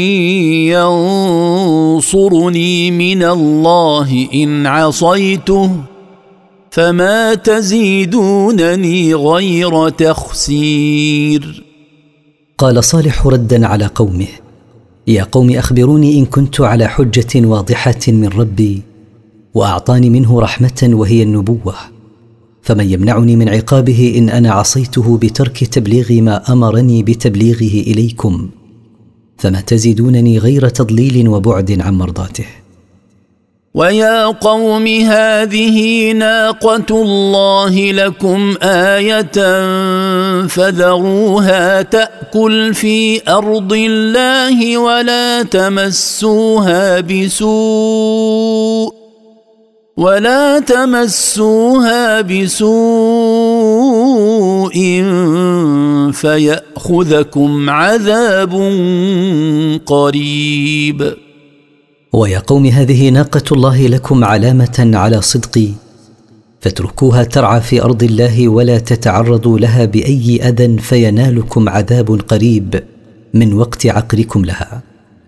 ينصرني من الله إن عصيته فما تزيدونني غير تخسير. قال صالح ردا على قومه: يا قوم أخبروني إن كنت على حجة واضحة من ربي وأعطاني منه رحمة وهي النبوة، فمن يمنعني من عقابه إن أنا عصيته بترك تبليغ ما أمرني بتبليغه إليكم، فما تزيدونني غير تضليل وبعد عن مرضاته. ويا قوم هذه ناقة الله لكم آية فذروها تأكل في أرض الله ولا تمسوها بسوء فيأخذكم عذاب قريب. ويا قوم هذه ناقة الله لكم علامة على صدقي، فاتركوها ترعى في أرض الله ولا تتعرضوا لها بأي أذى فينالكم عذاب قريب من وقت عقركم لها.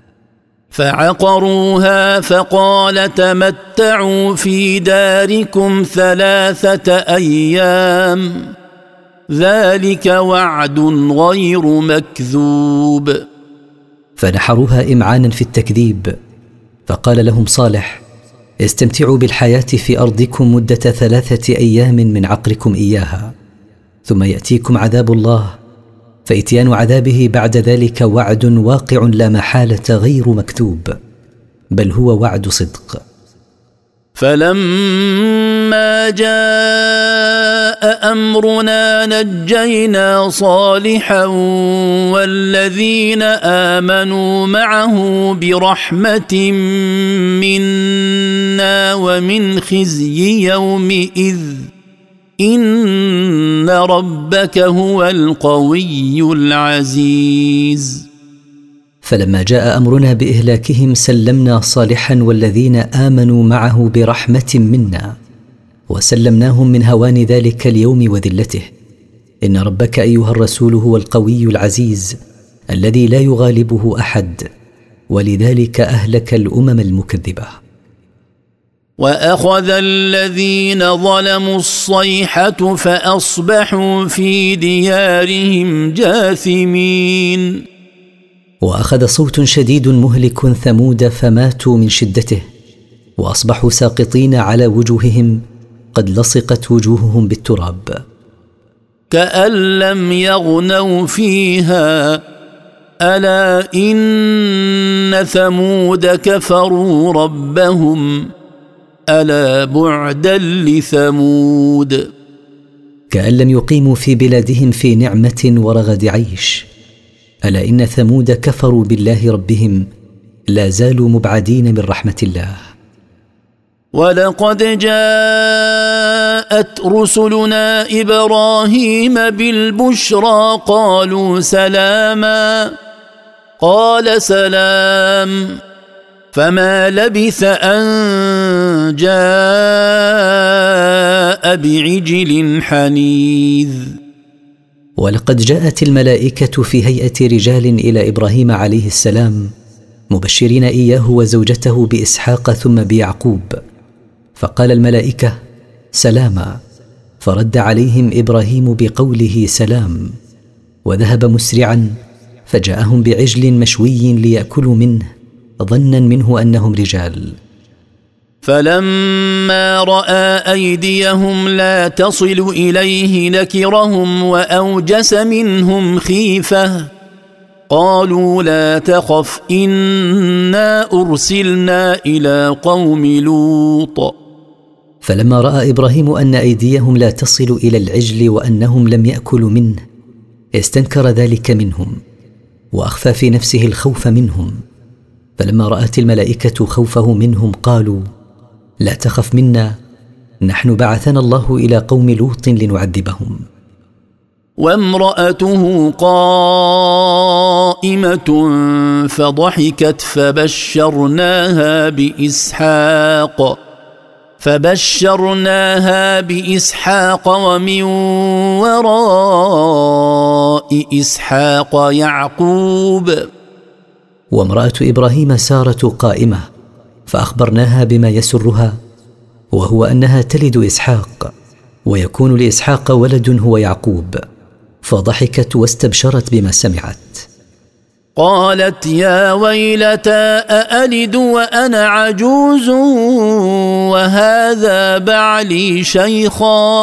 فعقروها فقال تمتعوا في داركم 3 أيام ذلك وعد غير مكذوب. فنحروها إمعانا في التكذيب، فقال لهم صالح: استمتعوا بالحياة في أرضكم مدة 3 أيام من عقركم إياها، ثم يأتيكم عذاب الله، فإتيان عذابه بعد ذلك وعد واقع لا محالة غير مكتوب، بل هو وعد صدق. فلما جاء أمرنا نجينا صالحا والذين آمنوا معه برحمة منا ومن خزي يومئذ إن ربك هو القوي العزيز. فلما جاء أمرنا بإهلاكهم سلمنا صالحا والذين آمنوا معه برحمة منا، وسلمناهم من هوان ذلك اليوم وذلته. إن ربك أيها الرسول هو القوي العزيز الذي لا يغالبه أحد، ولذلك أهلك الأمم المكذبة. وأخذ الذين ظلموا الصيحة فأصبحوا في ديارهم جاثمين. وأخذ صوت شديد مهلك ثمود فماتوا من شدته، وأصبحوا ساقطين على وجوههم قد لصقت وجوههم بالتراب. كأن لم يغنوا فيها ألا إن ثمود كفروا ربهم ألا بعدا لثمود. كأن لم يقيموا في بلادهم في نعمة ورغد عيش، ألا إن ثمود كفروا بالله ربهم لا زالوا مبعدين من رحمة الله. ولقد جاءت رسلنا إبراهيم بالبشرى قالوا سلاما قال سلام فما لبث أن جاء بعجل حنيذ. ولقد جاءت الملائكة في هيئة رجال إلى إبراهيم عليه السلام مبشرين إياه وزوجته بإسحاق ثم بيعقوب، فقال الملائكة سلاما، فرد عليهم إبراهيم بقوله سلام، وذهب مسرعا فجاءهم بعجل مشوي ليأكلوا منه ظنا منه أنهم رجال. فلما رأى أيديهم لا تصل إليه نكرهم وأوجس منهم خيفة قالوا لا تخف إنا أرسلنا إلى قوم لوط. فلما رأى إبراهيم أن أيديهم لا تصل إلى العجل وأنهم لم يأكلوا منه استنكر ذلك منهم وأخفى في نفسه الخوف منهم، فلما رأت الملائكة خوفه منهم قالوا لا تخف منا، نحن بعثنا الله إلى قوم لوط لنعذبهم. وامرأته قائمة فضحكت فبشرناها بإسحاق ومن وراء إسحاق يعقوب. وامرأة إبراهيم سارة قائمة فأخبرناها بما يسرها، وهو أنها تلد إسحاق ويكون لإسحاق ولد هو يعقوب، فضحكت واستبشرت بما سمعت. قالت يا ويلتى أألد وأنا عجوز وهذا بعلي شيخا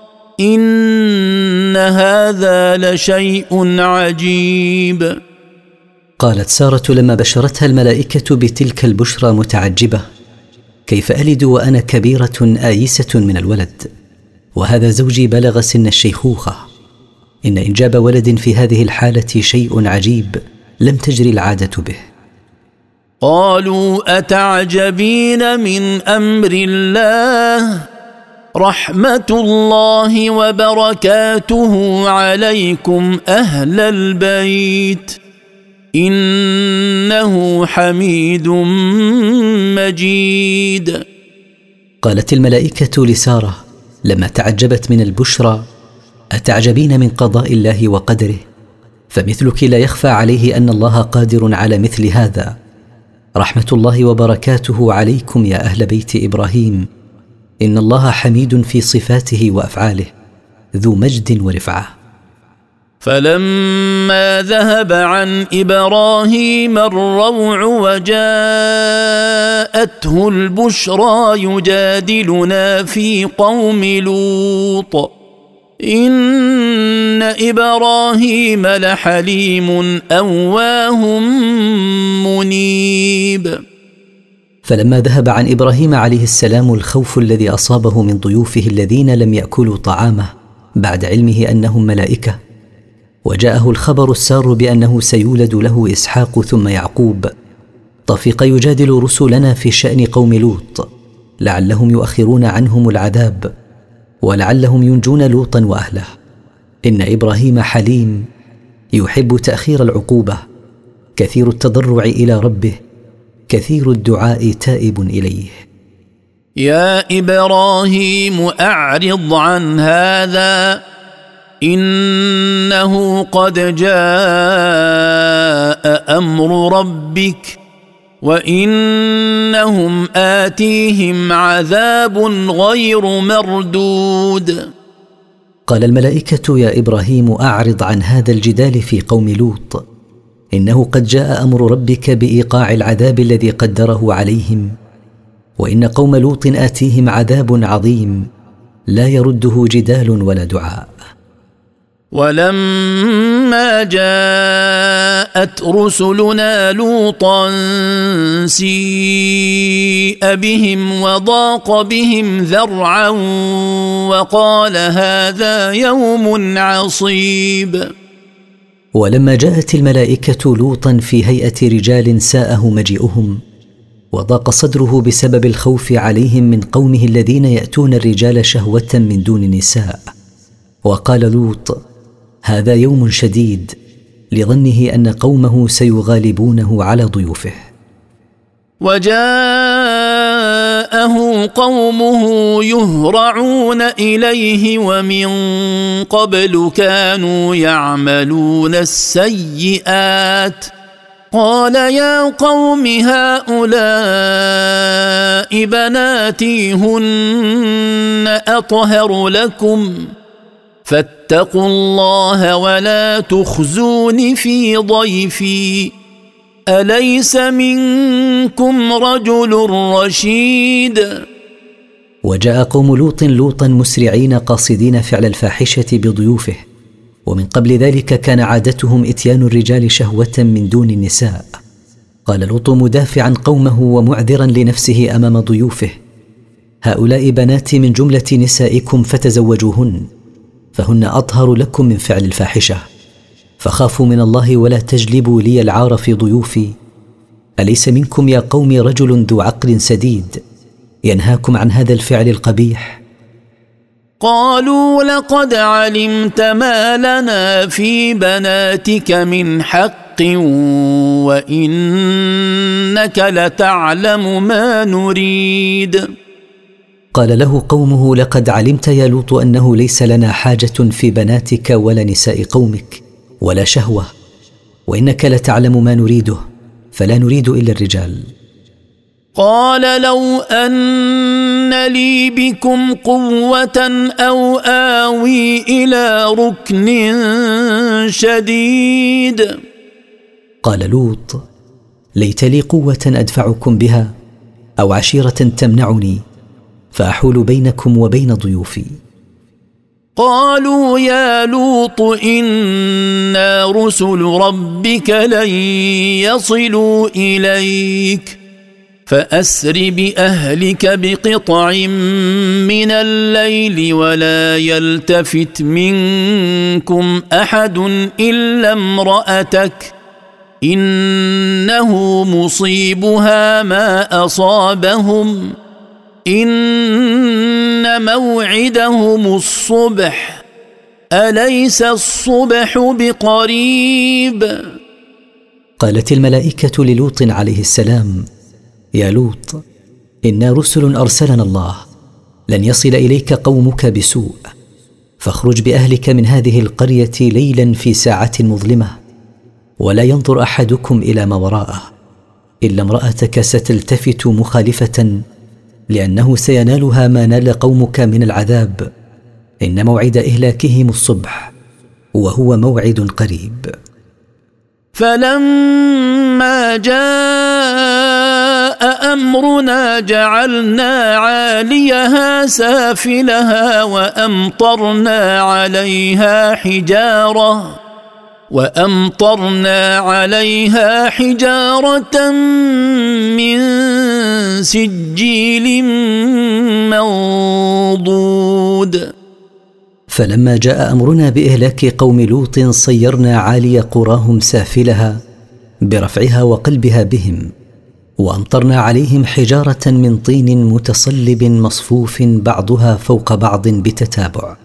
إن هذا لشيء عجيب. قالت سارة لما بشرتها الملائكة بتلك البشرى متعجبة: كيف ألد وأنا كبيرة آيسة من الولد، وهذا زوجي بلغ سن الشيخوخة؟ إن إنجاب ولد في هذه الحالة شيء عجيب لم تجري العادة به. قالوا أتعجبين من أمر الله رحمة الله وبركاته عليكم أهل البيت إنه حميد مجيد. قالت الملائكة لسارة لما تعجبت من البشرى: أتعجبين من قضاء الله وقدره؟ فمثلك لا يخفى عليه أن الله قادر على مثل هذا. رحمة الله وبركاته عليكم يا أهل بيت إبراهيم، إن الله حميد في صفاته وأفعاله ذو مجد ورفعة. فلما ذهب عن إبراهيم الروع وجاءته البشرى يجادلنا في قوم لوط إن إبراهيم لحليم أواه منيب. فلما ذهب عن إبراهيم عليه السلام الخوف الذي أصابه من ضيوفه الذين لم يأكلوا طعامه بعد علمه أنهم ملائكة، وجاءه الخبر السار بأنه سيولد له إسحاق ثم يعقوب، طفق يجادل رسلنا في شأن قوم لوط لعلهم يؤخرون عنهم العذاب ولعلهم ينجون لوطا وأهله. إن إبراهيم حليم يحب تأخير العقوبة، كثير التضرع إلى ربه، كثير الدعاء تائب إليه. يا إبراهيم أعرض عن هذا إنه قد جاء أمر ربك وإنهم آتيهم عذاب غير مردود. قال الملائكة: يا إبراهيم أعرض عن هذا الجدال في قوم لوط، إنه قد جاء أمر ربك بإيقاع العذاب الذي قدره عليهم، وإن قوم لوط آتيهم عذاب عظيم لا يرده جدال ولا دعاء. ولما جاءت رسلنا لوطا سيء بهم وضاق بهم ذرعا وقال هذا يوم عصيب. ولما جاءت الملائكة لوطا في هيئة رجال ساءه مجيئهم، وضاق صدره بسبب الخوف عليهم من قومه الذين يأتون الرجال شهوة من دون النساء، وقال لوط: هذا يوم شديد، لظنه أن قومه سيغالبونه على ضيوفه. وجاءه قومه يهرعون إليه ومن قبل كانوا يعملون السيئات، قال يا قوم هؤلاء بناتي هن أطهر لكم فاتقوا الله ولا تخزون في ضيفي أليس منكم رجل رشيد. وجاء قوم لوط لوطا مسرعين قاصدين فعل الفاحشة بضيوفه، ومن قبل ذلك كان عادتهم إتيان الرجال شهوة من دون النساء. قال لوط مدافعا قومه ومعذرا لنفسه أمام ضيوفه: هؤلاء بناتي من جملة نسائكم فتزوجوهن، فهن أطهر لكم من فعل الفاحشة، فخافوا من الله ولا تجلبوا لي العار في ضيوفي. أليس منكم يا قوم رجل ذو عقل سديد ينهاكم عن هذا الفعل القبيح؟ قالوا لقد علمت ما لنا في بناتك من حق وإنك لتعلم ما نريد. قال له قومه: لقد علمت يا لوط أنه ليس لنا حاجة في بناتك ولا نساء قومك ولا شهوة، وإنك لتعلم ما نريده، فلا نريد إلا الرجال. قال: لو أن لي بكم قوة أو آوي إلى ركن شديد. قال لوط: ليت لي قوة أدفعكم بها أو عشيرة تمنعني فأحول بينكم وبين ضيوفي. قالوا يا لوط إنا رسل ربك لن يصلوا إليك فأسر بأهلك بقطع من الليل ولا يلتفت منكم أحد إلا امرأتك إنه مصيبها ما أصابهم إن موعدهم الصبح أليس الصبح بقريب. قالت الملائكة للوط عليه السلام: يا لوط، إنا رسل أرسلنا الله، لن يصل إليك قومك بسوء، فاخرج بأهلك من هذه القرية ليلا في ساعة مظلمة، ولا ينظر أحدكم إلى ما وراءه إلا امرأتك ستلتفت مخالفة، لأنه سينالها ما نال قومك من العذاب، إن موعد إهلاكهم الصبح وهو موعد قريب. فلما جاء أمرنا جعلنا عاليها سافلها وأمطرنا عليها حجارة من سجيل منضود. فلما جاء أمرنا بإهلاك قوم لوط صيرنا عالي قراهم سافلها برفعها وقلبها بهم، وأمطرنا عليهم حجارة من طين متصلب مصفوف بعضها فوق بعض بتتابع،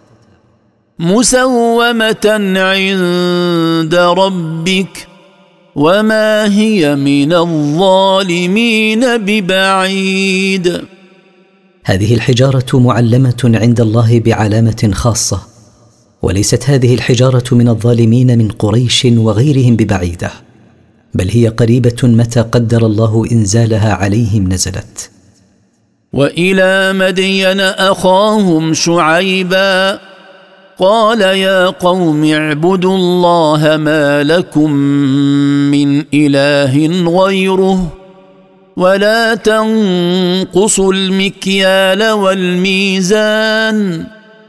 مسومة عند ربك وما هي من الظالمين ببعيد. هذه الحجارة معلمة عند الله بعلامة خاصة، وليست هذه الحجارة من الظالمين من قريش وغيرهم ببعيدة، بل هي قريبة متى قدر الله إنزالها عليهم نزلت. وإلى مدين أخاهم شعيبا قال يا قوم اعبدوا الله ما لكم من إله غيره ولا تنقصوا المكيال والميزان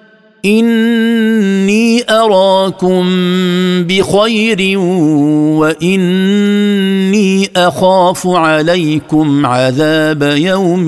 إني أراكم بخير وإني أخاف عليكم عذاب يوم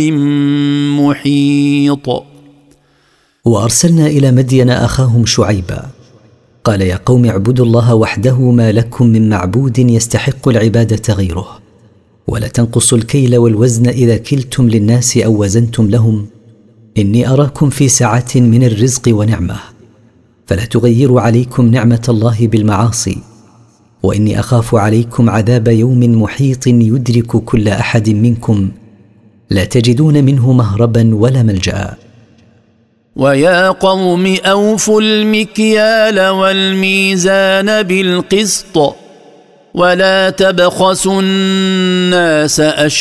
محيط. وأرسلنا إلى مدين أخاهم شعيبا قال يا قوم اعبدوا الله وحده ما لكم من معبود يستحق العبادة غيره، ولا تنقصوا الكيل والوزن إذا كلتم للناس أو وزنتم لهم، إني أراكم في سعة من الرزق ونعمة، فلا تغيروا عليكم نعمة الله بالمعاصي، وإني أخاف عليكم عذاب يوم محيط يدرك كل أحد منكم لا تجدون منه مهربا ولا ملجأ. ويا قوم أوفوا المكيال والميزان بالقسط ولا تبخسوا الناس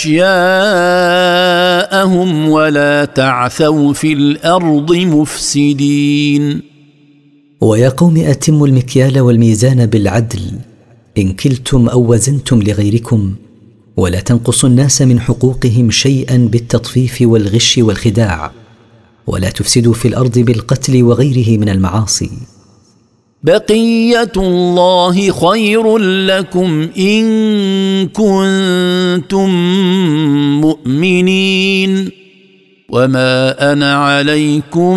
أشياءهم ولا تعثوا في الأرض مفسدين. ويا قوم أتموا المكيال والميزان بالعدل إن كلتم أو وزنتم لغيركم، ولا تنقصوا الناس من حقوقهم شيئا بالتطفيف والغش والخداع، ولا تفسدوا في الأرض بالقتل وغيره من المعاصي. بقية الله خير لكم إن كنتم مؤمنين وما أنا عليكم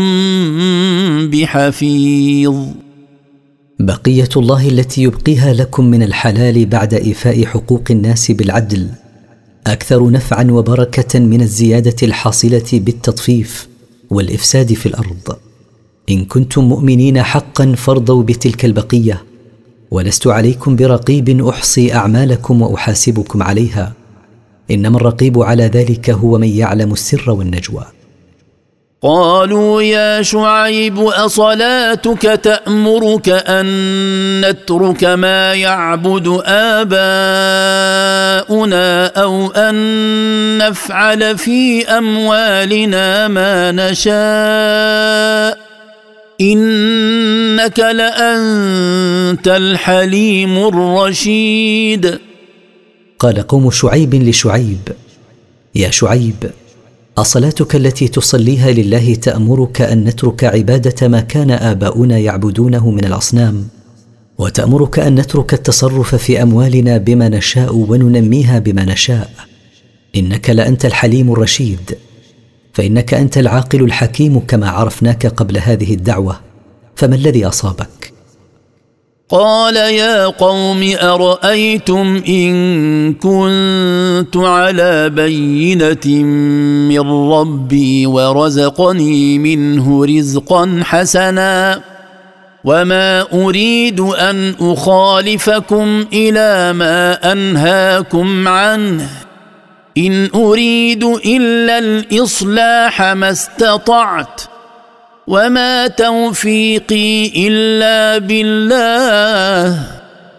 بحفيظ. بقية الله التي يبقيها لكم من الحلال بعد إيفاء حقوق الناس بالعدل أكثر نفعا وبركة من الزيادة الحاصلة بالتطفيف والإفساد في الأرض، إن كنتم مؤمنين حقا فارضوا بتلك البقية، ولست عليكم برقيب أحصي أعمالكم وأحاسبكم عليها، إنما الرقيب على ذلك هو من يعلم السر والنجوى. قالوا يا شعيب أصلاتك تأمرك أن نترك ما يعبد آباؤنا أو أن نفعل في أموالنا ما نشاء إنك لأنت الحليم الرشيد. قال قوم شعيب لشعيب: يا شعيب، أصلاتك التي تصليها لله تأمرك أن نترك عبادة ما كان آباؤنا يعبدونه من الأصنام، وتأمرك أن نترك التصرف في أموالنا بما نشاء وننميها بما نشاء، إنك لأنت الحليم الرشيد، فإنك أنت العاقل الحكيم كما عرفناك قبل هذه الدعوة، فما الذي أصابك؟ قال يا قوم أرأيتم إن كنت على بينة من ربي ورزقني منه رزقا حسنا وما أريد أن أخالفكم إلى ما أنهاكم عنه إن أريد إلا الإصلاح ما استطعت وما توفيقي إلا بالله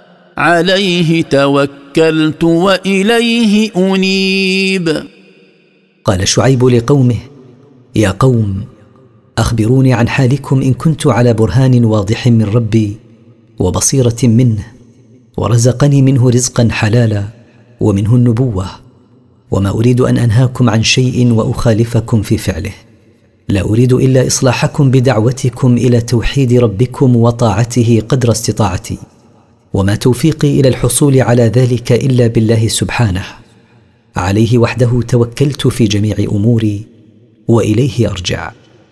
عليه توكلت وإليه أنيب. قال شعيب لقومه: يا قوم، أخبروني عن حالكم إن كنت على برهان واضح من ربي وبصيرة منه، ورزقني منه رزقا حلالا ومنه النبوة، وما أريد أن أنهاكم عن شيء وأخالفكم في فعله، لا أريد إلا إصلاحكم بدعوتكم إلى توحيد ربكم وطاعته قدر استطاعتي، وما توفيقي إلى الحصول على ذلك إلا بالله سبحانه، عليه وحده توكلت في جميع أموري وإليه أرجع.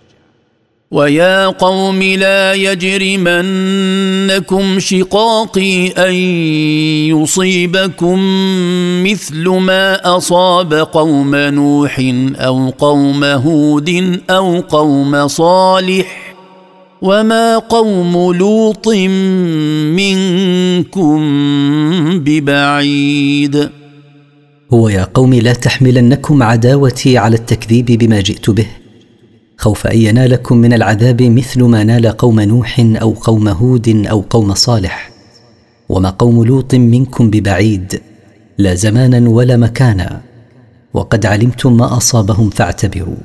ويا قوم لا يجرمنكم شقاقي أن يصيبكم مثل ما أصاب قوم نوح أو قوم هود أو قوم صالح وما قوم لوط منكم ببعيد. هو يا قوم لا تحملنكم عداوتي على التكذيب بما جئت به، خوف أن ينالكم من العذاب مثل ما نال قوم نوح أو قوم هود أو قوم صالح، وما قوم لوط منكم ببعيد، لا زمانا ولا مكانا، وقد علمتم ما أصابهم فاعتبروا.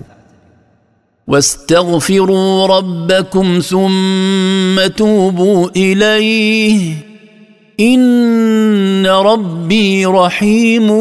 واستغفروا ربكم ثم توبوا إليه إن ربي رحيم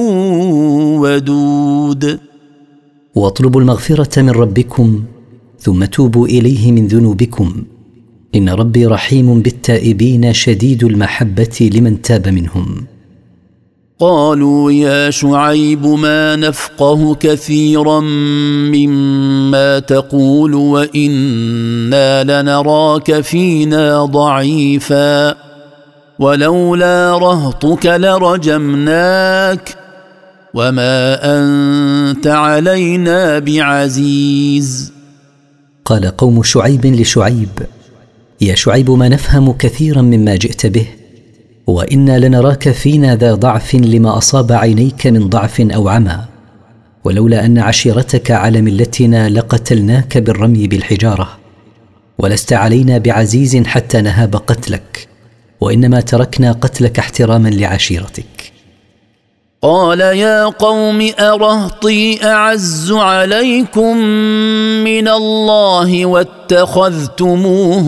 ودود. واطلبوا المغفرة من ربكم ثم توبوا إليه من ذنوبكم، إن ربي رحيم بالتائبين شديد المحبة لمن تاب منهم. قالوا يا شعيب ما نفقه كثيرا مما تقول وإنا لنراك فينا ضعيفا ولولا رهطك لرجمناك وما أنت علينا بعزيز. قال قوم شعيب لشعيب: يا شعيب ما نفهم كثيرا مما جئت به، وإنا لنراك فينا ذا ضعف لما أصاب عينيك من ضعف أو عمى، ولولا أن عشيرتك على ملتنا لقتلناك بالرمي بالحجارة، ولست علينا بعزيز حتى نهاب قتلك، وإنما تركنا قتلك احتراما لعشيرتك. قال يا قوم أرهطي أعز عليكم من الله واتخذتموه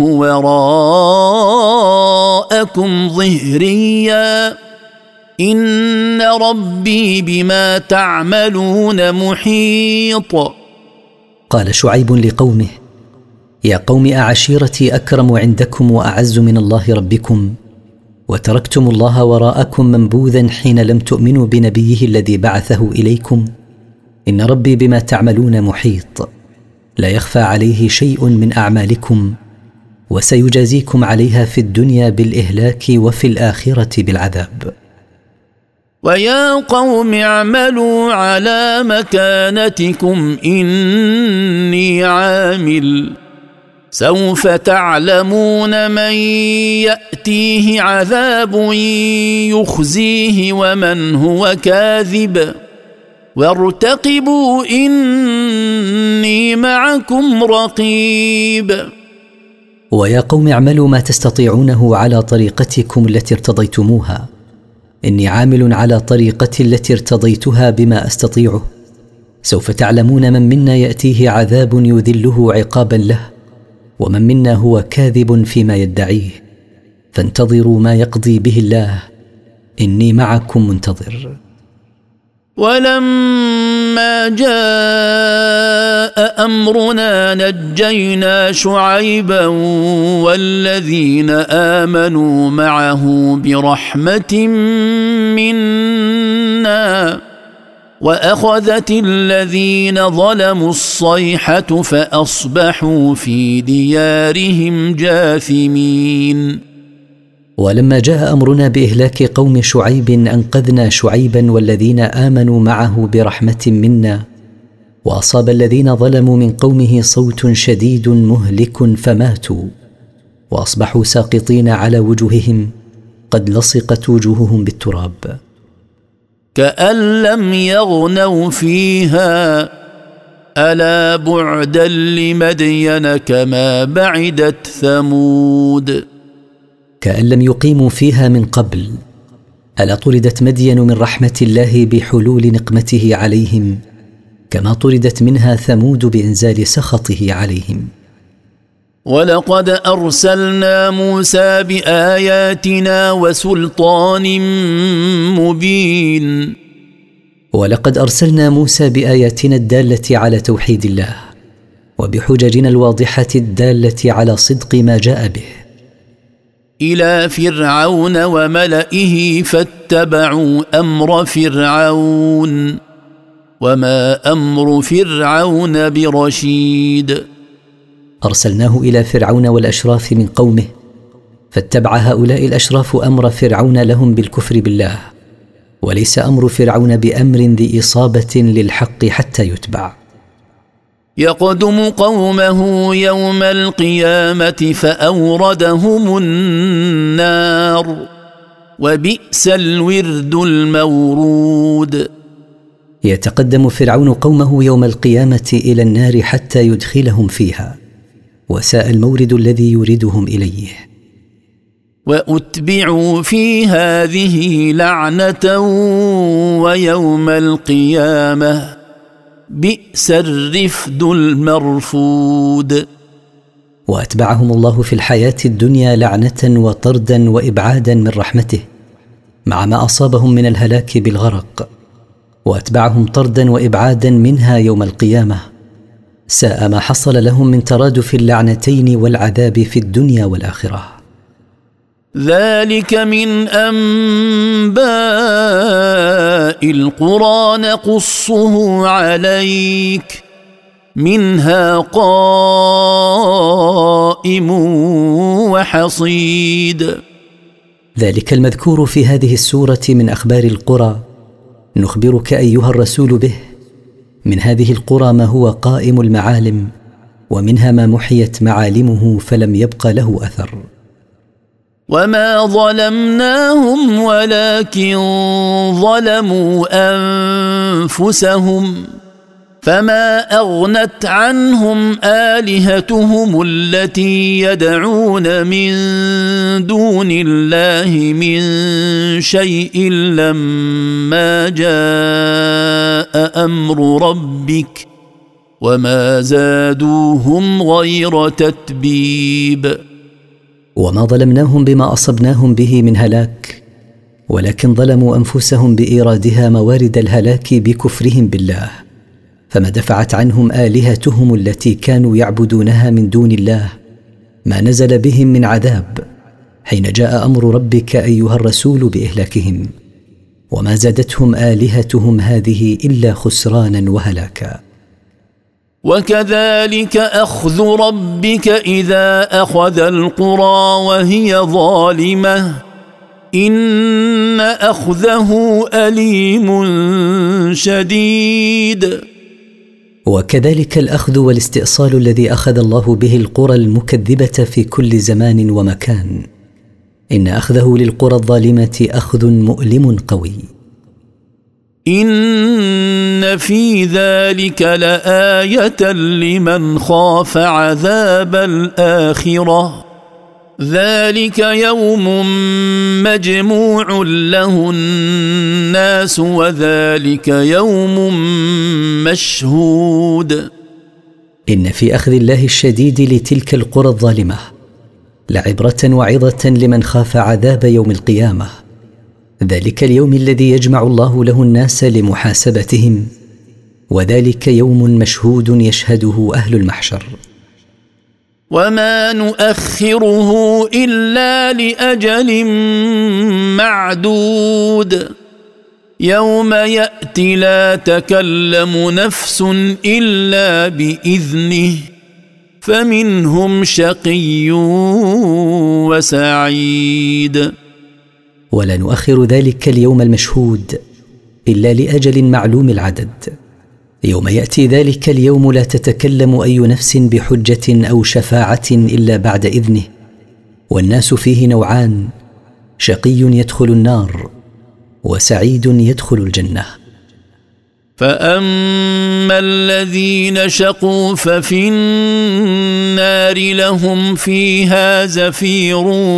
وراءكم ظهريا إن ربي بما تعملون محيط. قال شعيب لقومه: يا قوم أعشيرتي أكرم عندكم وأعز من الله ربكم، وتركتم الله وراءكم منبوذا حين لم تؤمنوا بنبيه الذي بعثه إليكم، إن ربي بما تعملون محيط، لا يخفى عليه شيء من أعمالكم، وسيجازيكم عليها في الدنيا بالإهلاك وفي الآخرة بالعذاب. ويا قوم اعملوا على مكانتكم إني عامل سوف تعلمون من يأتيه عذاب يخزيه ومن هو كاذب وارتقبوا إني معكم رقيب. ويا قوم اعملوا ما تستطيعونه على طريقتكم التي ارتضيتموها، إني عامل على طريقتي التي ارتضيتها بما أستطيعه. سوف تعلمون من منا يأتيه عذاب يذله عقابا له، ومن منا هو كاذب فيما يدعيه، فانتظروا ما يقضي به الله، إني معكم منتظر. ولما جاء أمرنا نجينا شعيبا والذين آمنوا معه برحمة منا وأخذت الذين ظلموا الصيحة فأصبحوا في ديارهم جاثمين. ولما جاء أمرنا بإهلاك قوم شعيب أنقذنا شعيبا والذين آمنوا معه برحمة منا، وأصاب الذين ظلموا من قومه صوت شديد مهلك فماتوا، وأصبحوا ساقطين على وجوههم قد لصقت وجوههم بالتراب. كأن لم يغنوا فيها ألا بعدا لمدين كما بعدت ثمود. كأن لم يقيموا فيها من قبل، ألا طردت مدين من رحمة الله بحلول نقمته عليهم كما طردت منها ثمود بإنزال سخطه عليهم. ولقد أرسلنا موسى بآياتنا وسلطان مبين. ولقد أرسلنا موسى بآياتنا الدالة على توحيد الله، وبحججنا الواضحة الدالة على صدق ما جاء به، إلى فرعون وملئه فاتبعوا أمر فرعون وما أمر فرعون برشيد. أرسلناه إلى فرعون والأشراف من قومه، فاتبع هؤلاء الأشراف أمر فرعون لهم بالكفر بالله، وليس أمر فرعون بأمر ذي إصابة للحق حتى يتبع. يقدم قومه يوم القيامة فأوردهم النار وبئس الورد المورود. يتقدم فرعون قومه يوم القيامة إلى النار حتى يدخلهم فيها، وساء المورد الذي يوردهم إليه. وأتبعوا في هذه لعنة ويوم القيامة بئس الرفد المرفود. وأتبعهم الله في الحياة الدنيا لعنة وطردا وإبعادا من رحمته مع ما أصابهم من الهلاك بالغرق، وأتبعهم طردا وإبعادا منها يوم القيامة. ساء ما حصل لهم من ترادف اللعنتين والعذاب في الدنيا والآخرة. ذلك من أنباء القرى نقصه عليك منها قائم وحصيد. ذلك المذكور في هذه السورة من أخبار القرى نخبرك أيها الرسول به. من هذه القرى ما هو قائم المعالم، ومنها ما محيت معالمه فلم يبق له أثر. وما ظلمناهم ولكن ظلموا أنفسهم فما أغنت عنهم آلهتهم التي يدعون من دون الله من شيء لما جاء أمر ربك وما زادوهم غير تتبيب. وما ظلمناهم بما أصبناهم به من هلاك، ولكن ظلموا أنفسهم بإيرادها موارد الهلاك بكفرهم بالله، فما دفعت عنهم آلهتهم التي كانوا يعبدونها من دون الله ما نزل بهم من عذاب حين جاء أمر ربك أيها الرسول بإهلاكهم، وما زادتهم آلهتهم هذه إلا خسرانا وهلاكا. وكذلك أخذ ربك إذا أخذ القرى وهي ظالمة إن أخذه أليم شديد. وكذلك الأخذ والاستئصال الذي أخذ الله به القرى المكذبة في كل زمان ومكان، إن أخذه للقرى الظالمة أخذ مؤلم قوي. إن في ذلك لآية لمن خاف عذاب الآخرة، ذلك يوم مجموع له الناس وذلك يوم مشهود. إن في أخذ الله الشديد لتلك القرى الظالمة لعبرة وعظة لمن خاف عذاب يوم القيامة، ذلك اليوم الذي يجمع الله له الناس لمحاسبتهم، وذلك يوم مشهود يشهده أهل المحشر. وما نؤخره إلا لأجل معدود، يوم يأتي لا تكلم نفس إلا بإذنه، فمنهم شقي وسعيد. ولا نؤخر ذلك اليوم المشهود إلا لأجل معلوم العدد، يوم يأتي ذلك اليوم لا تتكلم أي نفس بحجة أو شفاعة إلا بعد إذنه، والناس فيه نوعان: شقي يدخل النار وسعيد يدخل الجنة. فأما الذين شقوا ففي النار لهم فيها زفير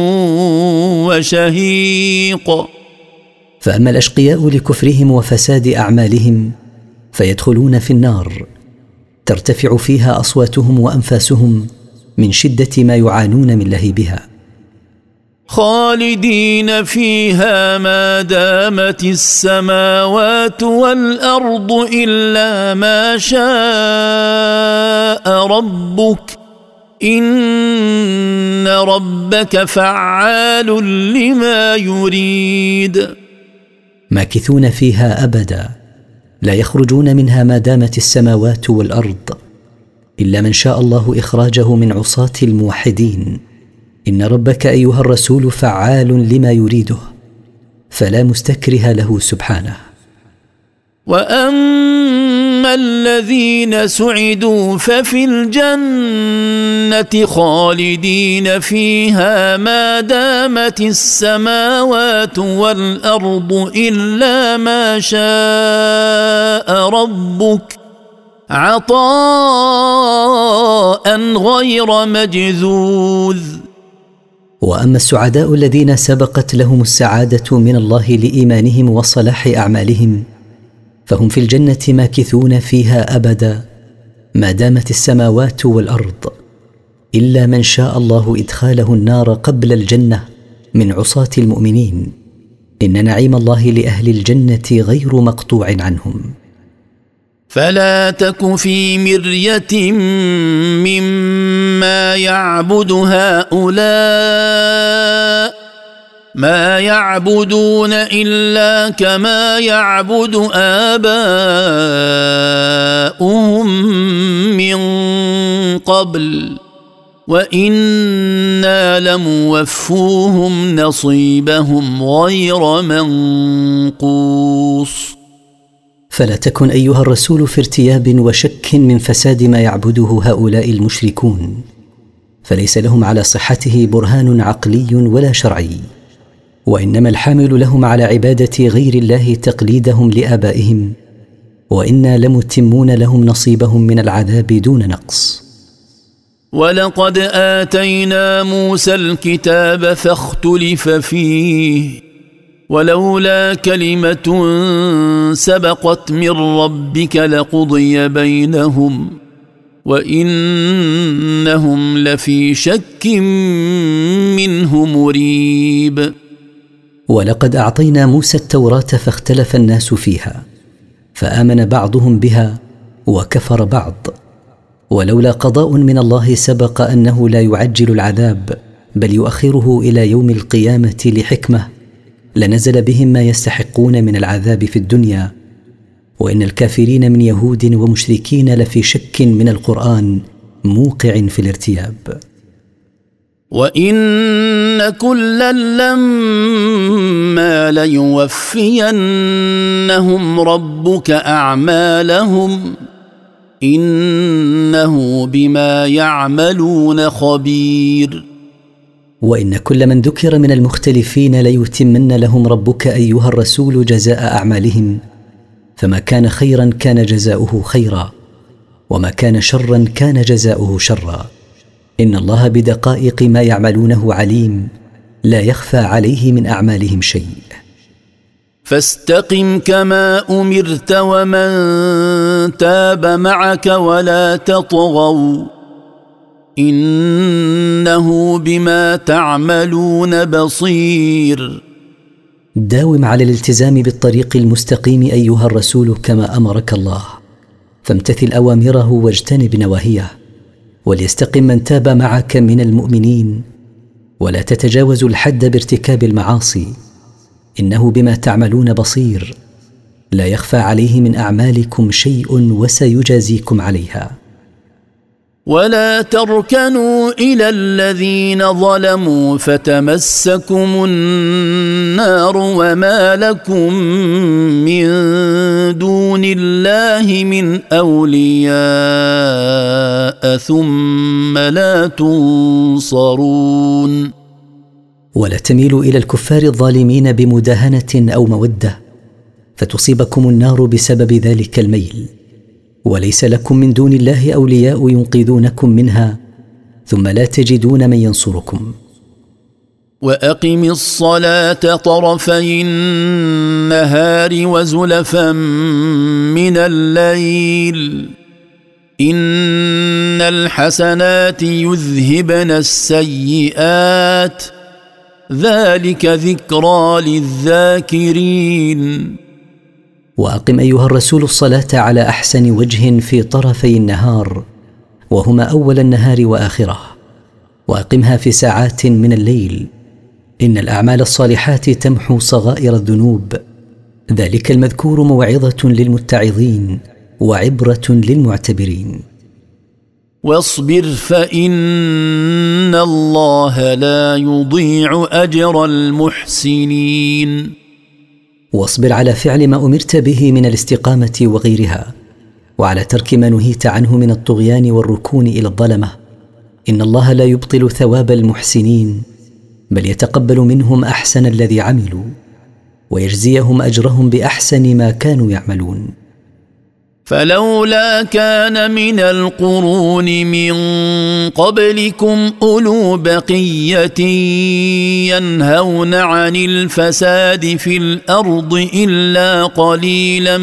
وشهيق. فأما الأشقياء لكفرهم وفساد أعمالهم فيدخلون في النار، ترتفع فيها أصواتهم وأنفاسهم من شدة ما يعانون من لهيبها، خالدين فيها ما دامت السماوات والأرض إلا ما شاء ربك، إن ربك فعال لما يريد. ماكثون فيها أبدا، لا يخرجون منها ما دامت السماوات والأرض، إلا من شاء الله إخراجه من عصاة الموحدين. إن ربك أيها الرسول فعال لما يريده، فلا مستكره له سبحانه. وأما الذين سعدوا ففي الجنة خالدين فيها ما دامت السماوات والأرض إلا ما شاء ربك، عطاء غير مجذوذ. وأما السعداء الذين سبقت لهم السعادة من الله لإيمانهم وصلاح أعمالهم فهم في الجنة ماكثون فيها أبدا ما دامت السماوات والأرض، إلا من شاء الله إدخاله النار قبل الجنة من عصاة المؤمنين. إن نعيم الله لأهل الجنة غير مقطوع عنهم. فلا تك في مرية مما يعبد هؤلاء، ما يعبدون إلا كما يعبد آباؤهم من قبل، وإنا لموفوهم نصيبهم غير منقوص. فلا تكن أيها الرسول في ارتياب وشك من فساد ما يعبده هؤلاء المشركون، فليس لهم على صحته برهان عقلي ولا شرعي، وإنما الحامل لهم على عبادة غير الله تقليدهم لآبائهم، وإنا لمتمون لهم نصيبهم من العذاب دون نقص. ولقد آتينا موسى الكتاب فاختلف فيه، ولولا كلمة سبقت من ربك لقضي بينهم وإنهم لفي شك منه مريب. ولقد أعطينا موسى التوراة فاختلف الناس فيها، فآمن بعضهم بها وكفر بعض، ولولا قضاء من الله سبق أنه لا يعجل العذاب بل يؤخره إلى يوم القيامة لحكمة، لنزل بهم ما يستحقون من العذاب في الدنيا. وإن الكافرين من يهود ومشركين لفي شك من القرآن موقع في الارتياب. وإن كلا لما ليوفينهم ربك أعمالهم إنه بما يعملون خبير. وإن كل من ذكر من المختلفين ليتمن لهم ربك أيها الرسول جزاء أعمالهم، فما كان خيرا كان جزاؤه خيرا، وما كان شرا كان جزاؤه شرا. إن الله بدقائق ما يعملونه عليم، لا يخفى عليه من أعمالهم شيء. فاستقم كما أمرت ومن تاب معك ولا تطغوا إنه بما تعملون بصير. داوم على الالتزام بالطريق المستقيم أيها الرسول كما أمرك الله، فامتثل أوامره واجتنب نواهيه، وليستقم من تاب معك من المؤمنين، ولا تتجاوزوا الحد بارتكاب المعاصي، إنه بما تعملون بصير، لا يخفى عليه من أعمالكم شيء وسيجازيكم عليها. ولا تركنوا إلى الذين ظلموا فتمسكم النار وما لكم من دون الله من أولياء ثم لا تنصرون. ولا تميلوا إلى الكفار الظالمين بمداهنة أو مودة فتصيبكم النار بسبب ذلك الميل، وليس لكم من دون الله أولياء ينقذونكم منها ثم لا تجدون من ينصركم. وأقم الصلاة طرفي النهار وزلفا من الليل إن الحسنات يذهبن السيئات ذلك ذكرى للذاكرين. وأقم أيها الرسول الصلاة على أحسن وجه في طرفي النهار، وهما أول النهار وآخره، وأقمها في ساعات من الليل. إن الأعمال الصالحات تمحو صغائر الذنوب، ذلك المذكور موعظة للمتعظين وعبرة للمعتبرين. واصبر فإن الله لا يضيع أجر المحسنين. واصبر على فعل ما أمرت به من الاستقامة وغيرها، وعلى ترك ما نهيت عنه من الطغيان والركون إلى الظلمة. إن الله لا يبطل ثواب المحسنين، بل يتقبل منهم أحسن الذي عملوا، ويجزيهم أجرهم بأحسن ما كانوا يعملون. فلولا كان من القرون من قبلكم أولو بقية ينهون عن الفساد في الأرض إلا قليلا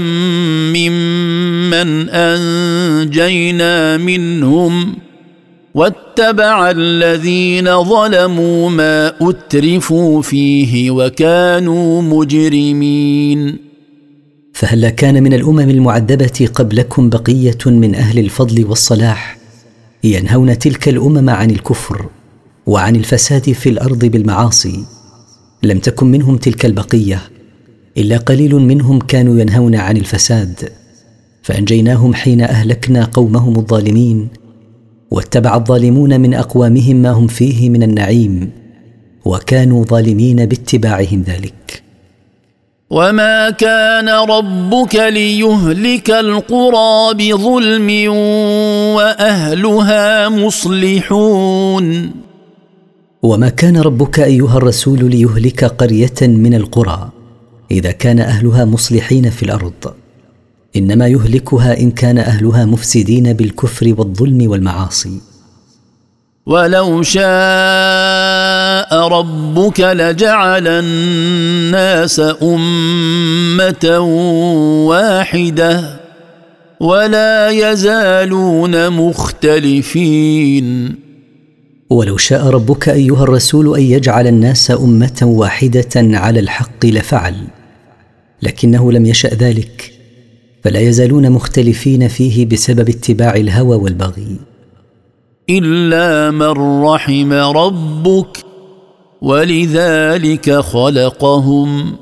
ممن أنجينا منهم واتبع الذين ظلموا ما أترفوا فيه وكانوا مجرمين. فهلا كان من الأمم المعذبة قبلكم بقية من أهل الفضل والصلاح ينهون تلك الأمم عن الكفر وعن الفساد في الأرض بالمعاصي؟ لم تكن منهم تلك البقية، إلا قليل منهم كانوا ينهون عن الفساد، فأنجيناهم حين أهلكنا قومهم الظالمين، واتبع الظالمون من أقوامهم ما هم فيه من النعيم، وكانوا ظالمين باتباعهم ذلك. وما كان ربك ليهلك القرى بظلم وأهلها مصلحون. وما كان ربك أيها الرسول ليهلك قرية من القرى إذا كان أهلها مصلحين في الأرض، إنما يهلكها إن كان أهلها مفسدين بالكفر والظلم والمعاصي. ولو شاء ربك لجعل الناس أمة واحدة ولا يزالون مختلفين. ولو شاء ربك أيها الرسول أن يجعل الناس أمة واحدة على الحق لفعل، لكنه لم يشأ ذلك، فلا يزالون مختلفين فيه بسبب اتباع الهوى والبغي. إلا من رحم ربك ولذلك خلقهم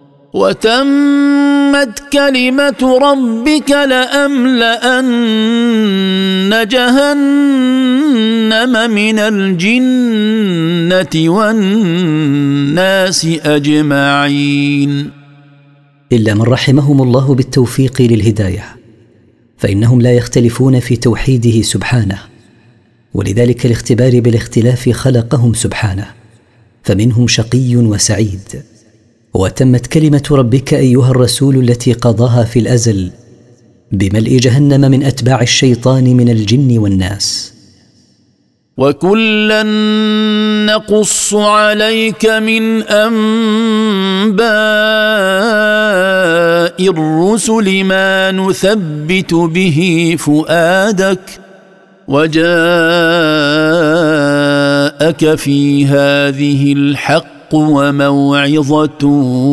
وتمت كلمة ربك لأملأن جهنم من الجنة والناس أجمعين. إلا من رحمهم الله بالتوفيق للهداية، فانهم لا يختلفون في توحيده سبحانه، ولذلك الاختبار بالاختلاف خلقهم سبحانه، فمنهم شقي وسعيد. وتمت كلمة ربك أيها الرسول التي قضاها في الأزل بملء جهنم من أتباع الشيطان من الجن والناس. وكلا نقص عليك من أنباء الرسل ما نثبت به فؤادك، وجاءك في هذه الحق وموعظة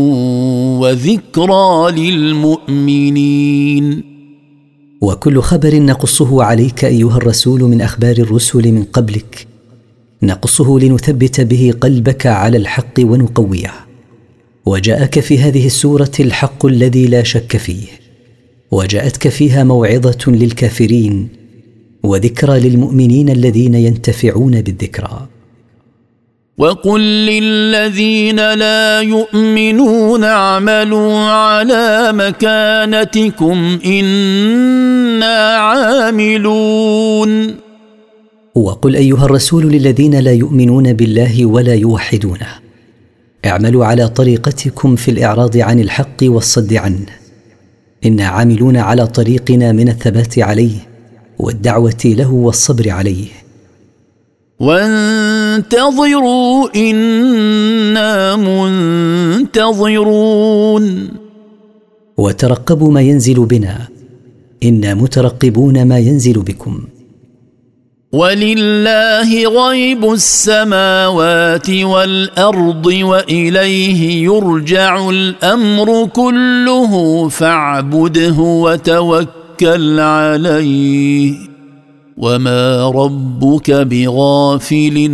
وذكرى للمؤمنين. وكل خبر نقصه عليك أيها الرسول من أخبار الرسل من قبلك نقصه لنثبت به قلبك على الحق ونقويه. وجاءك في هذه السورة الحق الذي لا شك فيه، وجاءتك فيها موعظة للكافرين وذكرى للمؤمنين الذين ينتفعون بالذكرى. وقل للذين لا يؤمنون اعملوا على مكانتكم إنا عاملون. وقل أيها الرسول للذين لا يؤمنون بالله ولا يوحدونه اعملوا على طريقتكم في الإعراض عن الحق والصد عنه، إنا عاملون على طريقنا من الثبات عليه والدعوة له والصبر عليه. وانتظروا إنا منتظرون. وترقبوا ما ينزل بنا، إنا مترقبون ما ينزل بكم. ولله غيب السماوات والأرض وإليه يرجع الأمر كله فاعبده وتوكل عليه وما ربك بغافل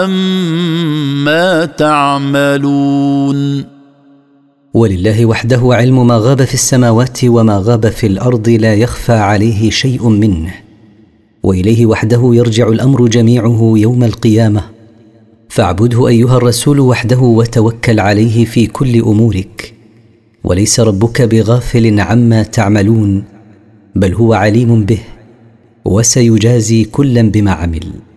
عما تعملون. ولله وحده علم ما غاب في السماوات وما غاب في الأرض، لا يخفى عليه شيء منه، وإليه وحده يرجع الأمر جميعه يوم القيامة، فاعبده أيها الرسول وحده وتوكل عليه في كل أمورك، وليس ربك بغافل عما تعملون، بل هو عليم به وسيجازي كلا بما عمل.